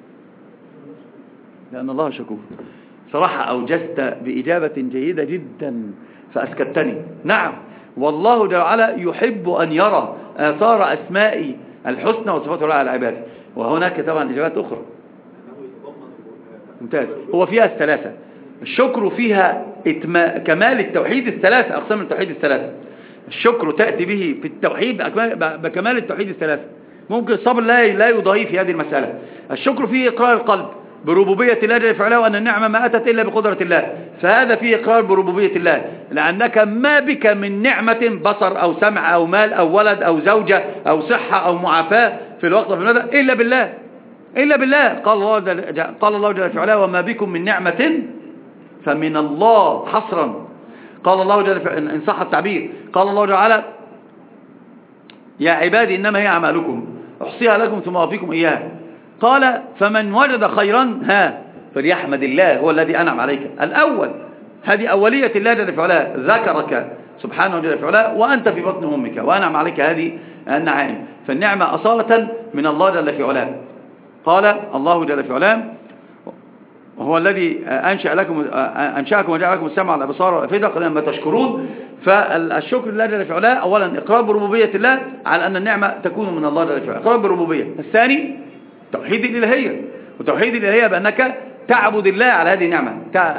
لأن الله شكور. صراحة أوجزت بإجابة جيدة جدا فأسكتني. نعم والله جل وعلا يحب أن يرى آثار أسماء الحسنى وصفاته على العباد، وهناك طبعا إجابات أخرى. ممتاز. هو فيها الثلاثة، الشكر فيها كمال التوحيد، الثلاثة أقسام التوحيد الثلاثة، الشكر تأتي به في التوحيد بكمال التوحيد الثلاثة. ممكن الصبر لا لا يضاهي في هذه المسألة. الشكر فيه إقرار القلب بربوبية الله جل في علاه، وأن النعمة ما أتت إلا بقدرة الله، فهذا فيه إقرار بربوبية الله، لأنك ما بك من نعمة بصر أو سمع أو مال أو ولد أو زوجة أو صحة أو معافاة في الوقت وفي المدى إلا بالله، إلا بالله. قال الله قال الله جل في علاه وما بكم من نعمة فمن الله حصرا. قال الله جل في إن صح التعبير، قال الله تعالى يا عبادي إنما هي أعمالكم أحصيها لكم ثم أوفيكم إياها. قال فمن وجد خيرا ها فليحمد الله هو الذي أنعم عليك. الأول هذه أولية الله جل في علاه، ذكرك سبحانه جل في علاه وأنت في بطن أمك وأنعم عليك هذه النعائم، فالنعمة أصالة من الله جل في علاه. قال الله جل في علاه وهو الذي أنشأ لكم أنشأكم وجعل لكم السمع والأبصار والأفئدة قليلا ما تشكرون. فالشكر لله جل في علاه أولا إقرار بربوبية الله على أن النعمة تكون من الله جل في علاه، إقرار بالربوبية. الثاني توحيد الإلهية، وتوحيد الإلهية بأنك تعبد الله على هذه النعمة،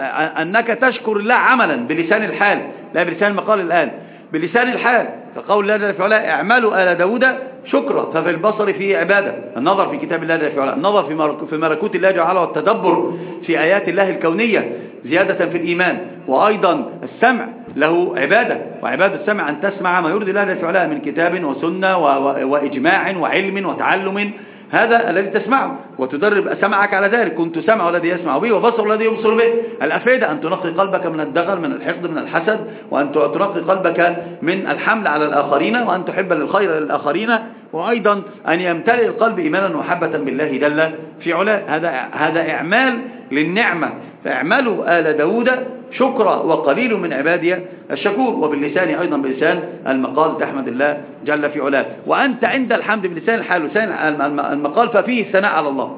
أنك تشكر الله عملا بلسان الحال لا بلسان المقال الآن، بلسان الحال. فقول الله جل في علاه اعملوا آل داود شكرا، ففي البصر فيه عبادة، النظر في كتاب الله جل في علاه، النظر في ملكوت الله جل وعلا والتدبر في آيات الله الكونية زيادة في الإيمان. وأيضا السمع له عبادة، وعبادة السمع أن تسمع ما يرضي الله جل في علاه من كتاب وسنة وإجماع وعلم وتعلم، هذا الذي تسمعه وتدرب سمعك على ذلك. كنت سمع الذي يسمع به وبصر الذي يبصر به. الأفئدة أن تنقي قلبك من الدغل من الحقد من الحسد، وأن تنقي قلبك من الحمل على الآخرين، وأن تحب للخير للآخرين، وأيضا أن يمتلئ القلب إيمانا ومحبة بالله جل في علاه. هذا هذا إعمال للنعمة. فاعملوا آل داود شكرا وقليل من عبادي الشكور. وباللسان أيضا بلسان المقال تحمد الله جل في علاه. وأنت عند الحمد بلسان الحال ولسان المقال ففيه الثناء على الله،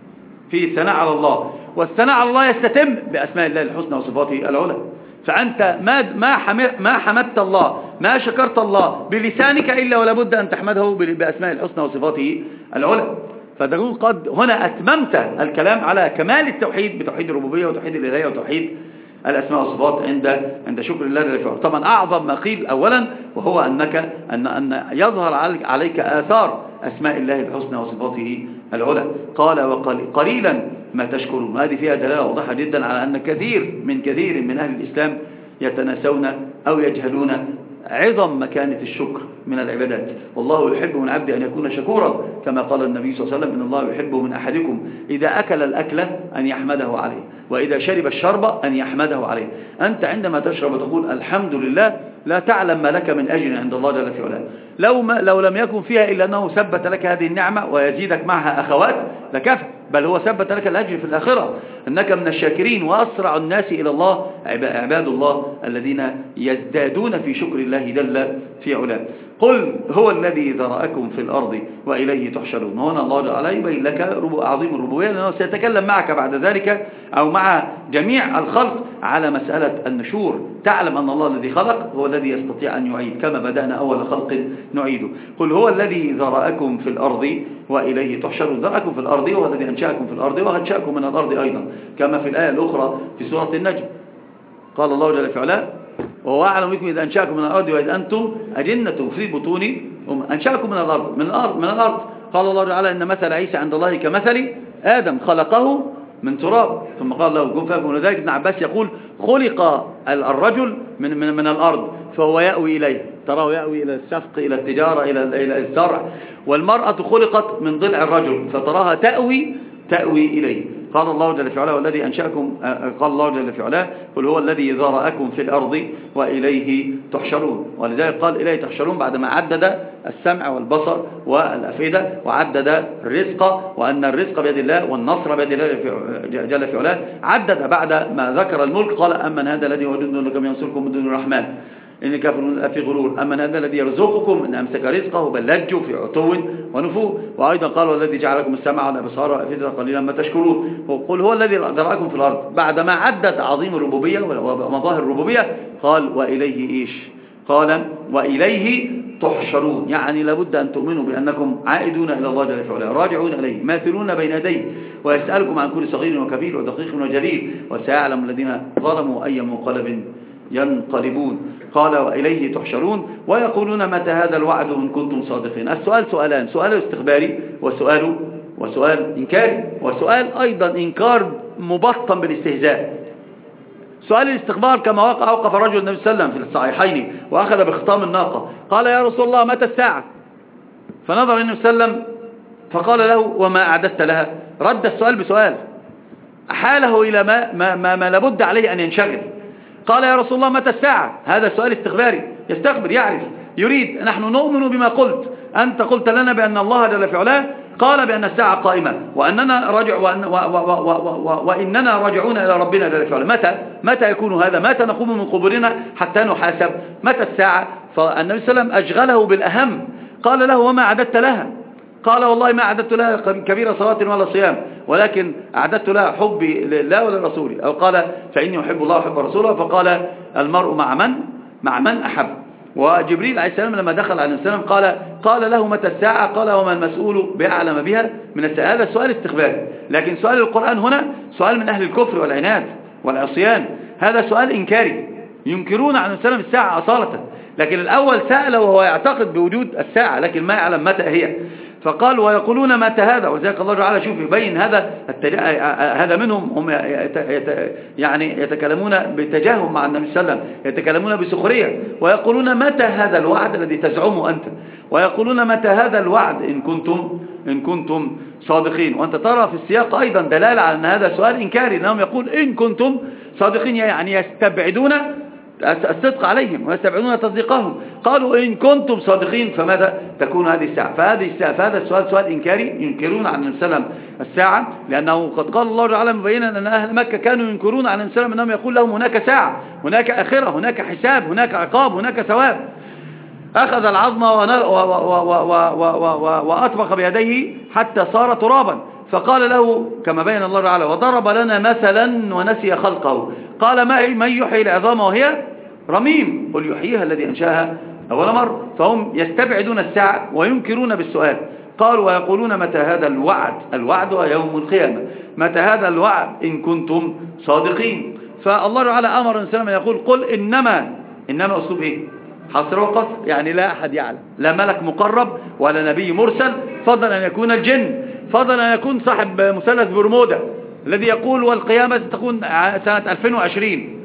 فيه الثناء على الله، والثناء على الله يستتم بأسماء الله الحسنى وصفاته العلى. فأنت ما ما ما حمدت الله ما شكرت الله بلسانك إلا ولا بد أن تحمده بأسماء الحسنى وصفاته العلى. فتكون قد هنا أتممت الكلام على كمال التوحيد بتوحيد الربوبية وتوحيد الإلهية وتوحيد الأسماء والصفات عند عند شكر الله جل وعلا. طبعا أعظم ما قيل أولا وهو أنك أن أن يظهر عليك آثار أسماء الله الحسنى وصفاته العلى. قال وقليلا ما تشكرون. هذه فيها دلالة واضحة جدا على أن كثير من كثير من أهل الإسلام يتناسون أو يجهلون عظم مكانة الشكر من العبادات. والله يحب من عبد أن يكون شكورا كما قال النبي صلى الله عليه وسلم إن الله يحب من أحدكم إذا أكل الأكلة أن يحمده عليه، وإذا شرب الشرب أن يحمده عليه. أنت عندما تشرب تقول الحمد لله لا تعلم ما لك من أجر عند الله جل في علاه. لو, ما لو لم يكن فيها إلا أنه ثبت لك هذه النعمة ويزيدك معها أخوات لكفى، بل هو ثبت لك الأجر في الآخرة. أنك من الشاكرين. وأسرع الناس إلى الله عباد الله الذين يزدادون في شكر الله جل في علاه. قل هو الذي ذرأكم في الأرض وإليه تحشرون. هنا الله تعالى يبين لك عظيم الربوبية، لأنه سيتكلم معك بعد ذلك أو مع جميع الخلق على مسألة النشور. تعلم أن الله الذي خلق هو الذي يستطيع أن يعيد، كما بدأنا أول خلق نعيده. قل هو الذي ذرأكم في الأرض وإليه تحشرون. ذرأكم في الأرض هو الذي أنشأكم في الأرض وأنشأكم من الأرض أيضا، كما في الآية الأخرى في سورة النجم قال الله جل في علاه وهو أعلم بكم إذا أنشأكم من الأرض وإذ أنتم أجنة في بطون أنشأكم من الأرض من الأرض من الأرض قال الله تعالى إن مثل عيسى عند الله كمثل آدم خلقه من تراب ثم قال له كن فيكون. ولذلك ابن عباس يقول خلق الرجل من من من الأرض فهو يأوي إليه، تراه يأوي إلى السفق إلى التجارة إلى إلى الزرع، والمرأة خلقت من ضلع الرجل فتراها تأوي تأوي إليه. قال الله جل في علاه والذي أنشأكم قال الله جل في علاه قل هو الذي ذرأكم في الأرض وإليه تحشرون. ولذلك قال إليه تحشرون بعدما عدد السمع والبصر والأفئدة وعدد الرزق وأن الرزق بيد الله والنصر بيد الله جل في علاه. عدد بعد ما ذكر الملك قال أمن هذا الذي وجد لكم ينصركم من دون الرحمن إن كافرون في غرور. أمن هذا الذي يرزقكم إن أمسك رزقه بل لجوا في عتو ونفور. وأيضا قال والذي جعل لكم السمع والأبصار والأفئدة قليلا ما تشكرون. وقل هو الذي ذرأكم في الأرض بعدما عدد عظيم الربوبية ومظاهر الربوبية قال وإليه إيش؟ قال وإليه تحشرون. يعني لابد أن تؤمنوا بأنكم عائدون إلى الله جل وعلا راجعون إليه ماثلون بين يديه ويسألكم عن كل صغير وكبير ودقيق وجليل وسيعلم الذين ظلموا أي منقلب ينقلبون. قال وإليه تحشرون ويقولون متى هذا الوعد إن كنتم صادقين. السؤال سؤالان، سؤال استخباري وسؤال وسؤال إنكاري، وسؤال أيضا إنكار مبطن بالاستهزاء. سؤال الاستخبار كما وقع أوقف رجل النبي صلى الله عليه وسلم في الصحيحين وأخذ بخطام الناقة قال يا رسول الله متى الساعة؟ فنظر النبي صلى الله عليه وسلم فقال له وما أعددت لها؟ رد السؤال بسؤال أحاله إلى ما, ما, ما, ما لابد عليه أن ينشغل. قال يا رسول الله متى الساعة؟ هذا سؤال استخباري، يستخبر يعرف يريد. نحن نؤمن بما قلت، أنت قلت لنا بأن الله جل في علاه قال بأن الساعة قائمة وأننا رجع وأن و و و و وإننا راجعون إلى ربنا جل في علاه. متى متى يكون هذا؟ متى نقوم من قبورنا حتى نحاسب؟ متى الساعة؟ فالنبي صلى الله عليه وسلم أشغله بالأهم. قال له وما أعددت لها؟ قال والله ما أعددت لها كبير صلاة ولا صيام، ولكن أعددت لها حبي لله ولرسوله، أو قال فإني أحب الله وأحب رسوله. فقال المرء مع من مع من أحب. وجبريل عليه السلام لما دخل عليه السلام قال قال له متى الساعة؟ قال وما المسؤول بأعلم بها من الساعة. هذا سؤال استخباري. لكن سؤال القرآن هنا سؤال من أهل الكفر والعناد والعصيان، هذا سؤال إنكاري، ينكرون عن السلام الساعة أصالة. لكن الأول سأل وهو يعتقد بوجود الساعة لكن ما يعلم متى هي. فقال ويقولون متى هذا؟ وذلك الله تعالى شوف يبين هذا هذا منهم، هم يعني يتكلمون بتجاهل مع النبي صلى الله عليه وسلم، يتكلمون بسخرية. ويقولون متى هذا الوعد الذي تزعمه أنت؟ ويقولون متى هذا الوعد إن كنتم إن كنتم صادقين. وأنت ترى في السياق أيضا دلالة على أن هذا سؤال إنكاري، لأنهم يقول إن كنتم صادقين، يعني يستبعدون الصدق عليهم ويستبعدون تصديقهم. قالوا إن كنتم صادقين فماذا تكون هذه الساعة؟ فهذه الساعة فهذا السؤال سؤال إنكاري، ينكرون عن النبي صلى الله عليه وسلم الساعة، لأنه قد قال الله تعالى مبينا أن أهل مكة كانوا ينكرون عن النبي صلى الله عليه وسلم أنهم يقول لهم هناك ساعة، هناك آخرة، هناك حساب، هناك عقاب، هناك ثواب. أخذ العظم وأطبق بيديه حتى صار ترابا، فقال له كما بين الله تعالى وضرب لنا مثلا ونسي خلقه. قال ما من يحيي العظام وهي رميم؟ قل يحييها الذي أنشاها أول مرة. فهم يستبعدون الساعة وينكرون بالسؤال. قالوا ويقولون متى هذا الوعد؟ الوعد يوم القيامة. متى هذا الوعد إن كنتم صادقين؟ فالله تعالى أمر الإنسان يقول قل إنما إنما أسلوب إيه؟ حصر وقصر، يعني لا أحد يعلم، لا ملك مقرب ولا نبي مرسل، فضل أن يكون الجن، فضل أن يكون صاحب مثلث برمودا الذي يقول والقيامة تكون سنة ألفين وعشرين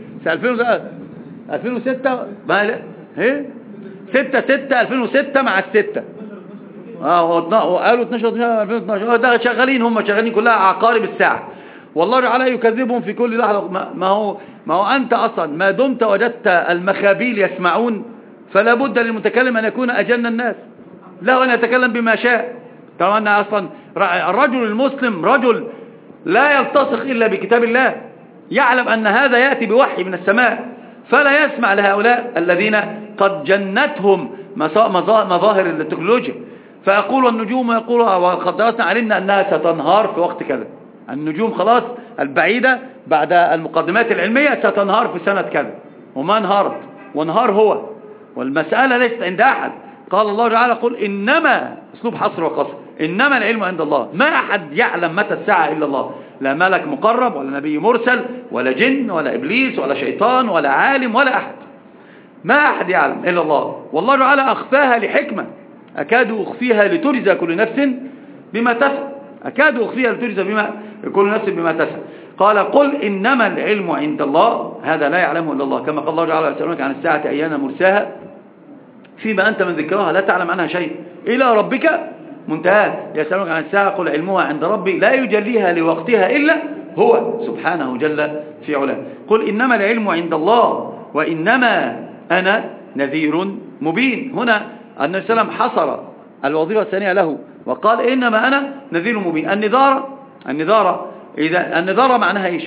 ألفين وستة ما ايه ستة ستة ألفين وستة مع الستة اه قالوا اثناشر ألفين واثناشر ده شغالين، هم شغالين كلها عقارب الساعة. والله تعالى يكذبهم في كل لحظة. ما هو ما هو أنت أصلا ما دمت وجدت المخابيل يسمعون فلا بد للمتكلم أن يكون أجن الناس، له أن يتكلم بما شاء. طبعا أن أصلا الرجل المسلم رجل لا يلتصق إلا بكتاب الله، يعلم أن هذا يأتي بوحي من السماء، فلا يسمع لهؤلاء الذين قد جنتهم مظاهر التكنولوجيا. فيقول النجوم يقول وقد درسنا علمنا أنها ستنهار في وقت كذا. النجوم خلاص البعيدة بعد المقدمات العلمية ستنهار في سنة كذا، وما انهارت وانهار هو، والمسألة ليست عند أحد. قال الله تعالى قل إنما أسلوب حصر وقصر، إنما العلم عند الله. ما أحد يعلم متى الساعة إلا الله، لا ملك مقرب ولا نبي مرسل ولا جن ولا إبليس ولا شيطان ولا عالم ولا أحد، ما أحد يعلم إلا الله. والله تعالى أخفاها لحكمة، أكاد أخفيها لتجزى كل نفس بما تسعى، أكاد أخفيها لتجزى بما كل نفس بما تسعى. قال قل إنما العلم عند الله، هذا لا يعلمه إلا الله. كما قال الله تعالى يسألونك عن الساعة أيان مرساها فيما أنت من ذكرها لا تعلم عنها شيء إلى ربك منتهى. يسألونك عن الساعة قل علمها عند ربي لا يجليها لوقتها إلا هو سبحانه جل في علاه. قل إنما العلم عند الله وإنما أنا نذير مبين. هنا النبي صلى الله عليه وسلم حصر الوظيفة الثانية له وقال إنما أنا نذير مبين. النذارة النذارة إذا النذارة معناها إيش؟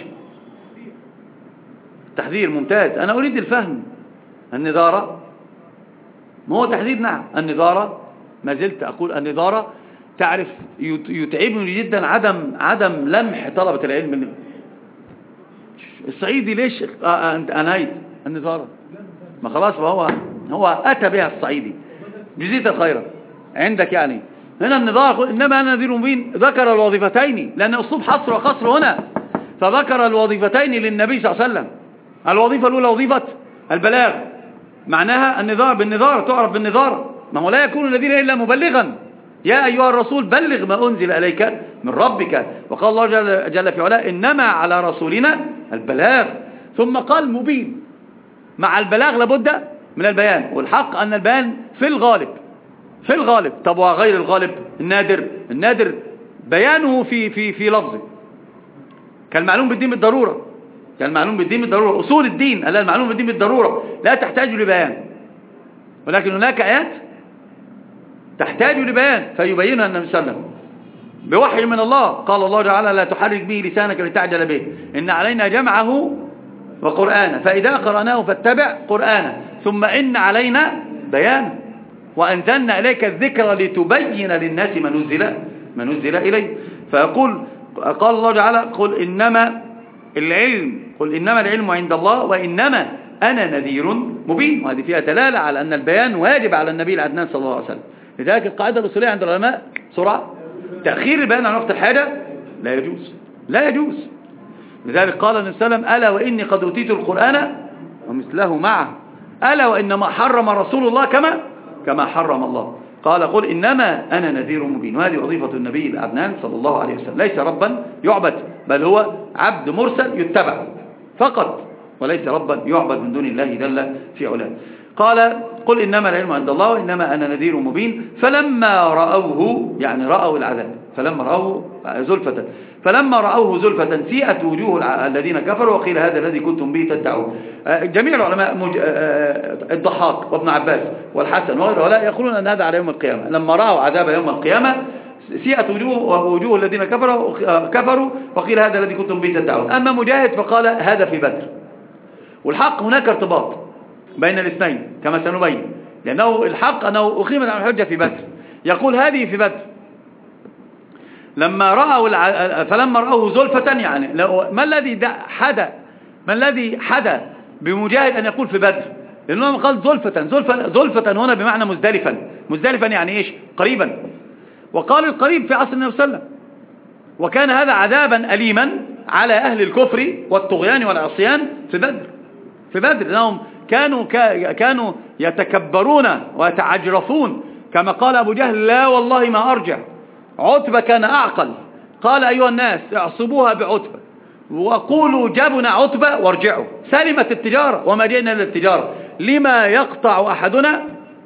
تحذير. ممتاز، أنا أريد الفهم. النذارة ما هو تحذير؟ نعم. النذارة ما زلت أقول النذارة تعرف يتعبني جدا عدم عدم لمح طلبة العلم. الصعيدي ليش أنهيت النذارة؟ ما خلاص ما هو هو أتى بها الصعيدي جزيت الخيرة عندك. يعني هنا النذارة إنما أنا نذير مبين ذكر الوظيفتين، لأن أسلوب حصر وقصر هنا، فذكر الوظيفتين للنبي صلى الله عليه وسلم. الوظيفة الأولى وظيفة البلاغ، معناها النذار بالنذار، تعرف بالنذار. ما هو لا يكون نذيرا إلا مبلغا. يا أيها الرسول بلغ ما أنزل إليك من ربك. وقال الله جل, جل في علاه إنما على رسولنا البلاغ، ثم قال مبين. مع البلاغ لابد من البيان، والحق أن البيان في الغالب في الغالب. طب وغير الغالب النادر النادر بيانه في في في لفظه كالمعلوم بالدين بالضرورة. يعني المعلوم بالدين بالضرورة، أصول الدين ألا المعلوم بالدين بالضرورة لا تحتاج لبيان، ولكن هناك آيات تحتاج لبيان فيبينها النبي صلى الله عليه وسلم بوحي من الله. قال الله تعالى لا تحرك به لسانك لتعجل به إن علينا جمعه وقرآنه فإذا قرأناه فاتبع قرآنه ثم إن علينا بيانه وأنزلنا إليك الذكر لتبين للناس ما نزل ما نزل إليه. فيقول قال الله تعالى قل إنما العلم قل إنما العلم عند الله وإنما أنا نذير مبين. وهذه فيها دلالة على أن البيان واجب على النبي العدنان صلى الله عليه وسلم. لذلك القاعدة الأصولية عند العلماء سرعة تأخير البيان عن وقت الحاجة لا يجوز لا يجوز. لذلك قال النبي صلى الله عليه وسلم ألا وإني قد أوتيت القرآن ومثله معه ألا وإنما حرم رسول الله كما كما حرم الله. قال قل إنما أنا نذير مبين. وهذه وظيفة النبي العدنان صلى الله عليه وسلم ليس ربا يعبد بل هو عبد مرسل يتبع فقط وليس ربا يعبد من دون الله جل في علاه. قال قل إنما العلم عند الله وإنما أنا نذير مبين. فلما رأوه يعني رأوا العذاب فلما رأوه زلفة فلما رأوه زلفة سيئت وجوه الذين كفروا وقيل هذا الذي كنتم به تدعون. جميع العلماء مج... الضحاك وابن عباس والحسن وغيره يقولون أن هذا على يوم القيامة. لما رأوا عذاب يوم القيامة سيئت وجوه وجوه الذين كفروا كفروا وقيل هذا الذي كنتم به تدعون. أما مجاهد فقال هذا في بدر. والحق هناك ارتباط بين الاثنين كما سنبين لأنه الحق أنه أقيمت عن الحجة في بدر. يقول هذه في بدر لما رأوا الع... فلما رأوه زلفة يعني ما الذي حدا ما الذي حدا بمجاهد أن يقول في بدر لأنه قال زلفة زلفة زلفة هنا بمعنى مزدلفا مزدلفا يعني إيش قريبا. وقال القريب في عصر النبي صلى الله عليه وسلم. وكان هذا عذابا أليما على أهل الكفر والطغيان والعصيان في بدر في بدر لأنهم كانوا كانوا يتكبرون ويتعجرفون كما قال أبو جهل لا والله ما أرجع. عتبة كان أعقل قال أيها الناس اعصبوها بعتبة وقولوا جابنا عتبة وارجعوا سلمت التجارة وما جئنا للتجارة لما يقطع أحدنا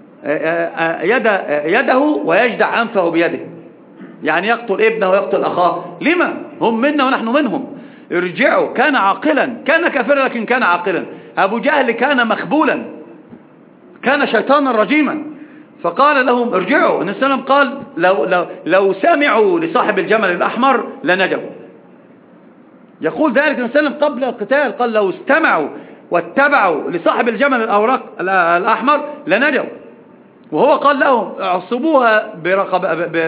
يد يده ويجدع أنفه بيده يعني يقتل ابنه ويقتل أخاه لما هم منا ونحن منهم ارجعوا. كان عاقلا كان كافرا لكن كان عاقلا. أبو جهل كان مخبولا كان شيطانا رجيما فقال لهم ارجعوا. النبي صلى الله عليه وسلم قال لو, لو, لو سمعوا لصاحب الجمل الأحمر لنجوا. يقول ذلك النبي صلى الله عليه وسلم قبل القتال قال لو استمعوا واتبعوا لصاحب الجمل الأورق الأحمر لنجوا. وهو قال لهم اعصبوها برقب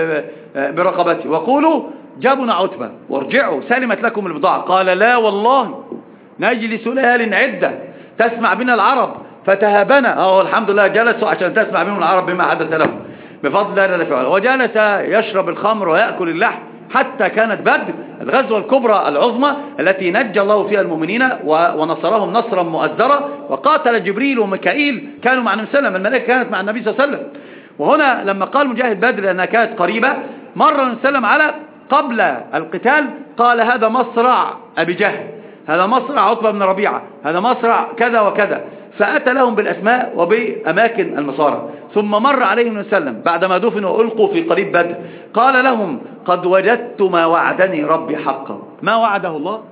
برقبتي وقولوا جابنا عتبة وارجعوا سلمت لكم البضاعة. قال لا والله نجلس ليال عدة تسمع بنا العرب فتهابنا أو الحمد لله جلسوا عشان تسمع بهم العرب بما حدث لهم بفضل الله جل وعلا. وجلس يشرب الخمر ويأكل اللحم حتى كانت بدر الغزوة الكبرى العظمى التي نجى الله فيها المؤمنين ونصرهم نصرا مؤزرا. وقاتل جبريل وميكائيل كانوا مع النبي صلى الله عليه وسلم. الملائكة كانت مع النبي صلى الله عليه وسلم. وهنا لما قال مجاهد بدر لأنها كانت قريبة مر النبي صلى الله عليه وسلم على قبل القتال قال هذا مصرع أبي جهل هذا مصرع عتبة بن ربيعة هذا مصرع كذا وكذا فأتى لهم بالأسماء وبأماكن المصارع. ثم مر عليهم النبي صلى الله عليه وسلم بعدما دفنوا وألقوا في قريب بدر قال لهم قد وجدت ما وعدني ربي حقا. ما وعده الله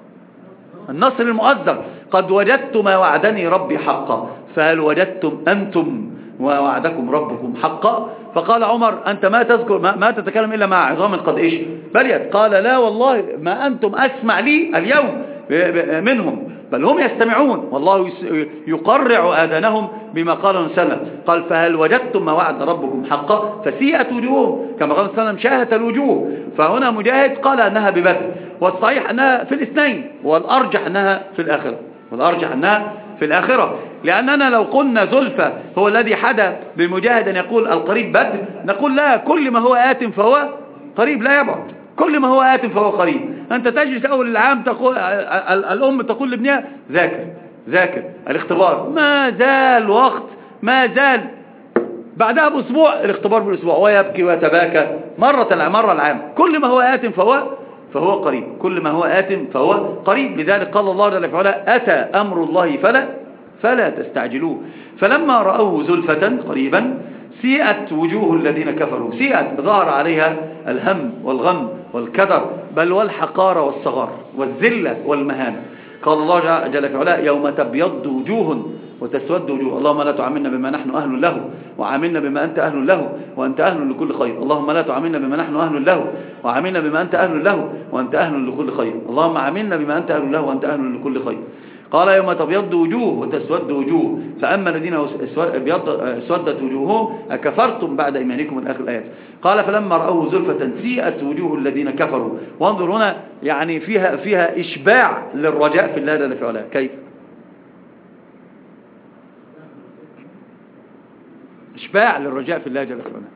النصر المؤزر قد وجدت ما وعدني ربي حقا فهل وجدتم أنتم ووعدكم ربكم حقا. فقال عمر أنت ما تذكر ما, ما تتكلم إلا مع عظام قد إيش بليت. قال لا والله ما أنتم أسمع لي اليوم منهم بل هم يستمعون والله يقرع آذانهم بما قال النبي صلى الله عليه وسلم. قال فهل وجدتم ما وعد ربكم حقا فسيئت وجوههم كما قال النبي صلى الله عليه وسلم شاهت الوجوه. فهنا مجاهد قال أنها ببدر والصحيح أنها في الاثنين والأرجح أنها في الآخرة والأرجح أنها في الآخرة. لأننا لو قلنا زلفة هو الذي حدا بالمجاهد أن يقول القريب بدر نقول لا كل ما هو آت فهو قريب لا يبعد كل ما هو آت فهو قريب. أنت تجلس أول العام تقول الأم تقول لابنها ذاكر ذاكر الاختبار ما زال وقت ما زال بعدها بأسبوع الاختبار بالأسبوع ويبكي ويتباكى مرة مرة العام. كل ما هو آت فهو فهو قريب كل ما هو آت فهو قريب. لذلك قال الله جل وعلا أتى أمر الله فلا فلا تستعجلوه. فلما رأوه زلفة قريبا سيئت وجوه الذين كفروا سيئت ظهر عليها الهم والغم والكدر بل والحقارة والصغار والذلة والمهانة. قال الله جل في علاه يوم تبيض وجوه وتسود وجوه. اللهم لا تعاملنا بما نحن أهل له وعاملنا بما أنت أهل له وأنت أهل لكل خير. اللهم لا تعاملنا بما نحن أهل له وعاملنا بما أنت أهل له وأنت أهل لكل خير. اللهم عاملنا بما أنت أهل له وأنت أهل لكل خير. قال يوم تبيض وجوه وتسود وجوه فأما الذين اسودت وجوههم أكفرتم بعد إيمانكم من آخر الآيات. قال فلما رأوه زلفة سيئت وجوه الذين كفروا. وانظر هنا يعني فيها فيها إشباع للرجاء في الله جل في علاه. كيف؟ إشباع للرجاء في الله جل في علاه.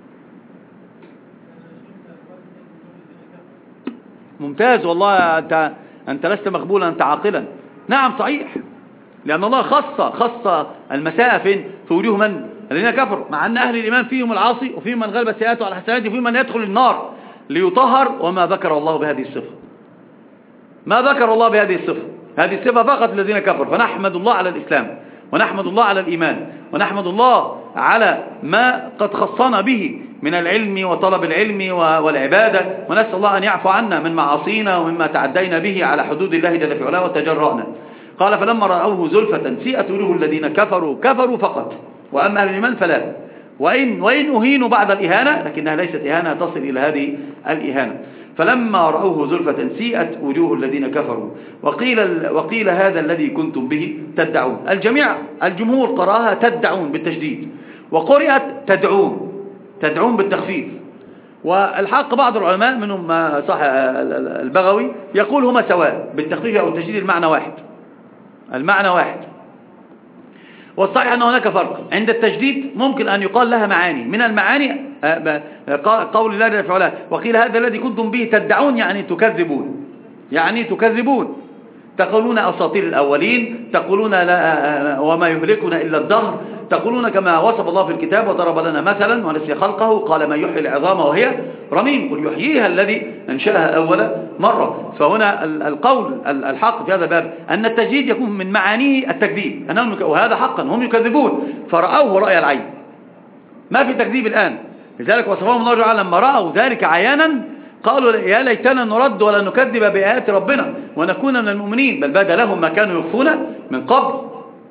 ممتاز والله، أنت أنت لست مقبولا، أنت عاقلا. نعم صحيح، لأن الله خص خص المساء فين؟ في وجوه من؟ الذين كفروا، مع أن أهل الإيمان فيهم العاصي وفيهم من غلب سيئاته على حسناته وفيهم من يدخل النار ليطهر. وما ذكر الله بهذه الصفة، ما ذكر الله بهذه الصفة، هذه الصفة فقط الذين كفروا. فنحمد الله على الإسلام ونحمد الله على الإيمان ونحمد الله على ما قد خصنا به من العلم وطلب العلم والعبادة، ونسأل الله أن يعفو عنا من معاصينا ومما تعدينا به على حدود الله جل في علاه وتجرأنا. قال فلما رأوه زلفة سيئت وجوه الذين كفروا كفروا فقط، وأما أهل الإيمان فلا. وإن, وإن أهينوا بعد الإهانة لكنها ليست إهانة تصل إلى هذه الإهانة. فلما رأوه زلفة سيئت وجوه الذين كفروا وقيل, وقيل هذا الذي كنتم به تدعون. الجميع الجمهور قراها تدعون بالتشديد، وقرئت تدعون تدعون بالتخفيف. والحق بعض العلماء منهم صح البغوي يقول هما سواء بالتخفيف أو التشديد، المعنى واحد المعنى واحد والصحيح أن هناك فرق. عند التشديد ممكن أن يقال لها معاني، من المعاني قول الله جل وعلا وقيل هذا الذي كنتم به تدعون، يعني تكذبون يعني تكذبون تقولون أساطير الأولين، تقولون لا وما يهلكنا إلا الدهر، تقولون كما وصف الله في الكتاب وضرب لنا مثلا ونسي خلقه قال من يحيي العظام وهي رميم قل يحييها الذي أنشأها أول مرة. فهنا القول الحق في هذا الباب أن التجديد يكون من معانيه التكذيب، وهذا حقا هم يكذبون فرأوه رأي العين، ما في تكذيب الآن. لذلك وصفهم الله تعالى لما رأوا ذلك عيانا قالوا يا ليتنا نرد ولا نكذب بآيات ربنا ونكون من المؤمنين، بل بدا لهم ما كانوا يخفون من قبل.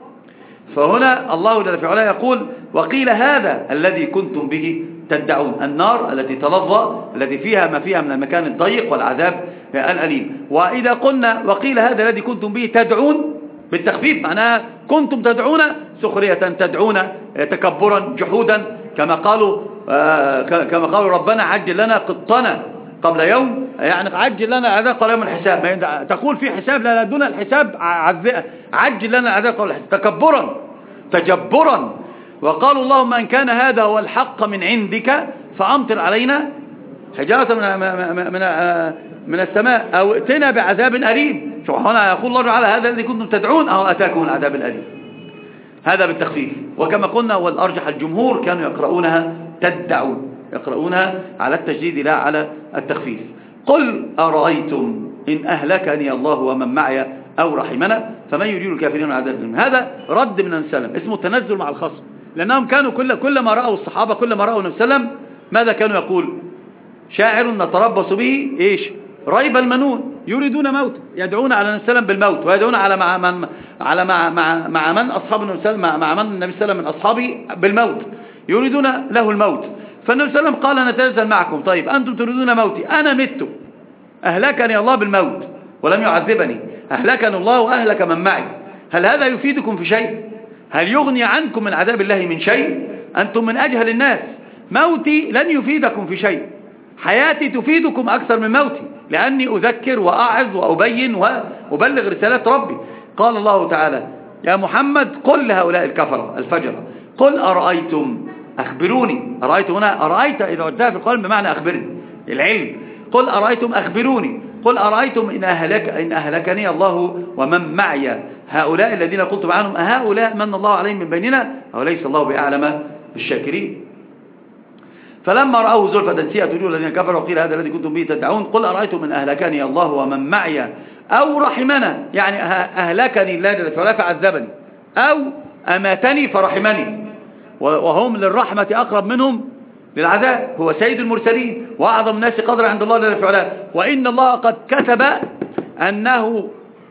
فهنا الله جل في علاه يقول وقيل هذا الذي كنتم به تدعون، النار التي تلظى التي فيها ما فيها من المكان الضيق والعذاب الأليم. وإذا قلنا وقيل هذا الذي كنتم به تدعون بالتخفيف معناها كنتم تدعون سخرية، تدعون تكبرا جحودا، كما قالوا آه كما قالوا ربنا عجل لنا قطنا قبل يوم، يعني عجل لنا العذاب قبل يوم الحساب. تقول في حساب لا دون الحساب، عجل لنا العذاب قبل الحساب، تكبرا تجبرا. وقالوا اللهم إن كان هذا هو الحق من عندك فأمطر علينا حجارة من, من, من السماء أو ائتنا بعذاب أليم. شوف هنا يقول الله تعالى هذا الذي كنتم تدعون أو أتاكم العذاب الأليم، هذا بالتخفيف. وكما قلنا والأرجح الجمهور كانوا يقرؤونها تدعون، يقرؤونها على التجديد لا على التخفيف. قل أرأيتم إن أهلكني الله ومن معي أو رحمنا فمن يجير الكافرين من عذاب أليم. هذا رد من النبي صلى الله عليه وسلم اسمه التنزل مع الخصم، لأنهم كانوا كل كل ما رأوا الصحابة كل ما رأوا النبي صلى الله عليه وسلم ماذا كانوا يقول؟ شاعر نتربص به إيش؟ ريب المنون، يريدون موت، يدعون على النبي صلى الله عليه وسلم بالموت، ويدعون على مع من على مع مع, مع من أصحاب النبي صلى الله عليه وسلم مع من النبي صلى الله عليه وسلم من أصحابه بالموت، يريدون له الموت. فالنبي صلى الله عليه وسلم قال نتنزل معكم، طيب أنتم تريدون موتي، أنا مت، أهلكني الله بالموت ولم يعذبني، أهلكني الله وأهلك من معي، هل هذا يفيدكم في شيء؟ هل يغني عنكم من عذاب الله من شيء؟ أنتم من أجهل الناس، موتي لن يفيدكم في شيء، حياتي تفيدكم أكثر من موتي، لأني أذكر وأعظ وأبين وأبلغ رسالات ربي. قال الله تعالى يا محمد قل لهؤلاء الكفرة الفجرة قل أرأيتم، أخبروني، أرأيتم هنا أرأيت إذا ودها في القلب بمعنى أخبرني العلم، قل أرأيتم أخبروني، قل أرأيتم إن, أهلك إن أهلكني الله ومن معي هؤلاء الذين قلتم عنهم أهؤلاء من الله عليهم من بيننا أو ليس الله بأعلم بالشاكرين. فلما رأوه زلفة سيئت وجوه الذين كفروا وقيل هذا الذي كنتم به تدعون قل أرأيتم إن أهلكني الله ومن معي أو رحمنا، يعني أهلكني الله جل وعلا فعذبني أو أماتني فرحمني، وهم للرحمة أقرب منهم للعذاب، هو سيد المرسلين وأعظم الناس قدر عند الله جل وعلا. وإن الله قد كتب أنه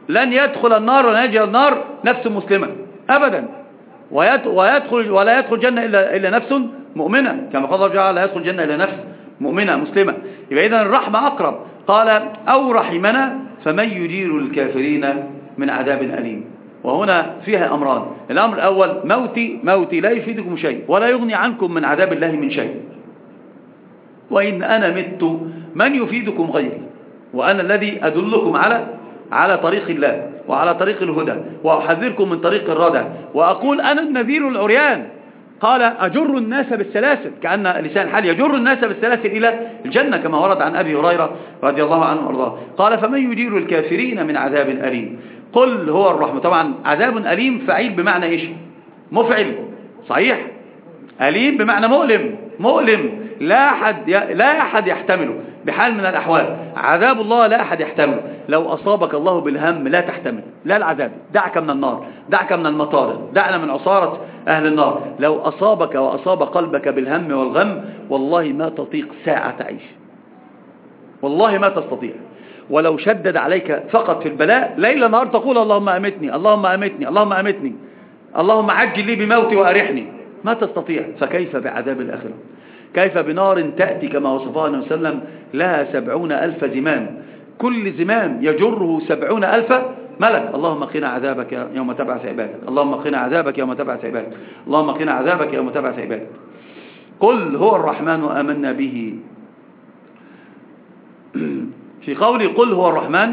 لن يدخل النار ولن يجي النار نفس مسلمة أبدا، ويدخل ولا يدخل الجنة إلا, إلا نفس مؤمنة، كما قال الله تعالى لا يدخل الجنة إلا نفس مؤمنة مسلمة. يبقى إذن الرحمة أقرب. قال أو رحمنا فمن يجير الكافرين من عذاب أليم. وهنا فيها أمران. الأمر الأول موتي موتي لا يفيدكم شيء ولا يغني عنكم من عذاب الله من شيء، وإن أنا مت من يفيدكم غيري، وأنا الذي أدلكم على على طريق الله وعلى طريق الهدى، وأحذركم من طريق الردى، وأقول أنا النذير العريان. قال أجر الناس بالسلاسل، كأن لسان الحال يجر الناس بالسلاسل إلى الجنة كما ورد عن أبي هريرة رضي الله عنه وارضاه. قال فمن يجير الكافرين من عذاب أليم. قل هو الرحمة. طبعا عذاب أليم فعيل بمعنى إيش؟ مفعل صحيح. أليم بمعنى مؤلم مؤلم لا أحد لا أحد يحتمله بحال من الأحوال. عذاب الله لا أحد يحتمله. لو أصابك الله بالهم لا تحتمل لا العذاب، دعك من النار، دعك من المطارد، دعنا من عصارة أهل النار. لو أصابك وأصاب قلبك بالهم والغم والله ما تطيق ساعة تعيش، والله ما تستطيع. ولو شدد عليك فقط في البلاء ليل نهار تقول اللهم أمتني اللهم أمتني اللهم أمتني اللهم عجل لي بموتي وأرحني، ما تستطيع. فكيف بعذاب الآخرة؟ كيف بنار تأتي كما وصفها النبي صلى الله عليه وسلم لها سبعون ألف زمام، كل زمام يجره سبعون ألف ملك. اللهم قنا عذابك يوم تبعث عبادك، اللهم قنا عذابك يوم تبعث عبادك، اللهم قنا عذابك يوم تبعث عبادك. قل هو الرحمن آمنا به. في قولي قل هو الرحمن،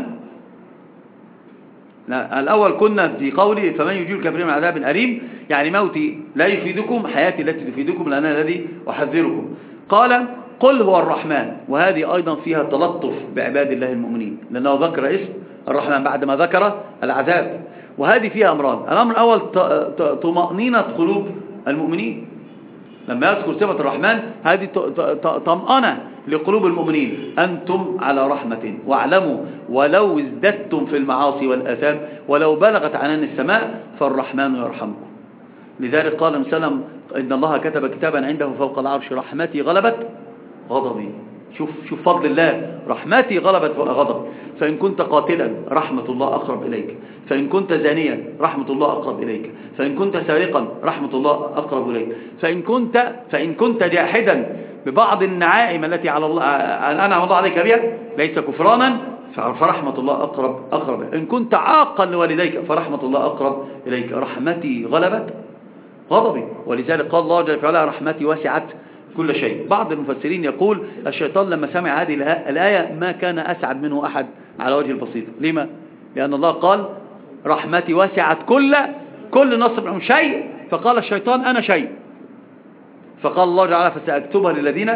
لا الأول كنا في قولي فمن يجير الكافرين من عذاب أليم، يعني موتي لا يفيدكم، حياتي التي تفيدكم لأن أنا الذي أحذركم. قال قل هو الرحمن، وهذه أيضا فيها تلطف بعباد الله المؤمنين، لأنه ذكر اسم الرحمن بعد ما ذكر العذاب. وهذه فيها أمران. الأمر الأول طمأنينة قلوب المؤمنين، لما يذكر صفة الرحمن هذه طمأنة لقلوب المؤمنين. أنتم على رحمة، واعلموا ولو ازددتم في المعاصي والآثام ولو بلغت عنان السماء فالرحمن يرحمكم. لذلك قال النبي صلى الله عليه وسلم إن الله كتب كتابا عنده فوق العرش رحمتي غلبت غضبي. شوف شوف فضل الله، رحمتي غلبت غضبي. فإن كنت قاتلا رحمة الله أقرب إليك، فإن كنت زانيا رحمة الله أقرب إليك، فإن كنت سارقا رحمة الله أقرب إليك، فإن كنت فإن كنت جاحدا ببعض النعائم التي على الله أنعم الله عليك بها ليس كفرانا فرحمة الله أقرب أقرب. إن كنت عاقا لوالديك فرحمة الله أقرب إليك. رحمتي غلبت غضبي. ولذلك قال الله جل وعلا رحمتي وسعت كل شيء. بعض المفسرين يقول الشيطان لما سمع هذه الآية ما كان أسعد منه أحد على وجه البسيط. لما؟ لأن الله قال رحمتي وسعت كل كل نصب منهم شيء، فقال الشيطان أنا شيء، فقال الله تعالى فسأكتبها للذين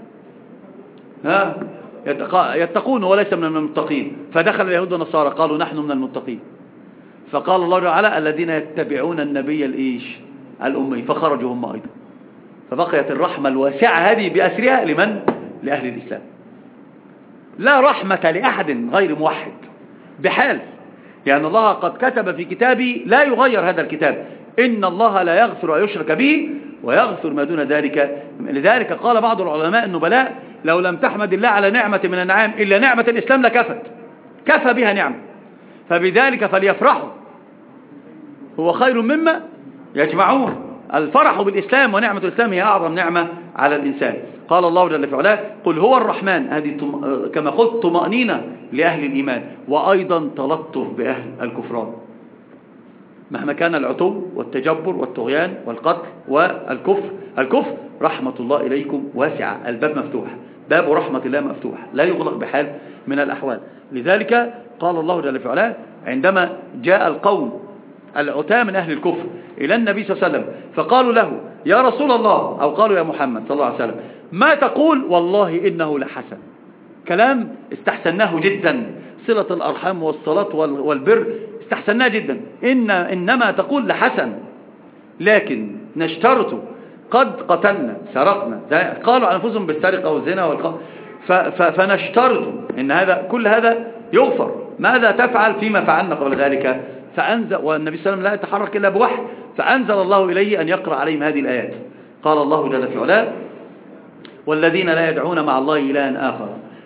ها يتقون وليس من المتقين. فدخل اليهود والنصارى قالوا نحن من المتقين، فقال الله تعالى الذين يتبعون النبي الإيش الأمي فخرجوا هم أيضا. فبقيت الرحمة الواسعة هذه بأسرها لمن؟ لأهل الإسلام. لا رحمة لأحد غير موحد بحال، لأن الله قد كتب في كتابه لا يغير هذا الكتاب إن الله لا يغفر أن يشرك به ويغفر ما دون ذلك. لذلك قال بعض العلماء النبلاء لو لم تحمد الله على نعمة من النعام إلا نعمة الإسلام لكفت، كفى بها نعمة. فبذلك فليفرحوا هو خير مما يجمعون. الفرح بالإسلام ونعمة الإسلام هي أعظم نعمة على الإنسان. قال الله جل في علاه قل هو الرحمن، هذه كما قلت طمأنينة لأهل الإيمان، وأيضا تلطف بأهل الكفران. مهما كان العتو والتجبر والطغيان والقتل والكفر، الكفر رحمة الله إليكم واسعة، الباب مفتوح، باب رحمة الله مفتوح لا يغلق بحال من الأحوال. لذلك قال الله جل في علاه عندما جاء القوم العتاة من أهل الكفر إلى النبي صلى الله عليه وسلم فقالوا له يا رسول الله، أو قالوا يا محمد صلى الله عليه وسلم ما تقول؟ والله إنه لحسن. كلام استحسناه جدا، صلة الأرحام والصلاة والبر استحسناه جدا. إن إنما تقول لحسن، لكن نشترط قد قتلنا سرقنا، قالوا عن أنفسهم بالسرقة والزنا والقتل، فنشترط إن هذا كل هذا يغفر. ماذا تفعل فيما فعلنا قبل ذلك؟ فأنزل، والنبي صلى الله عليه وسلم لا يتحرك إلا بوحي، فأنزل الله إليه أن يقرأ عليهم هذه الآيات. قال الله جل في علاه والذين لا يدعون مع الله إلها آخر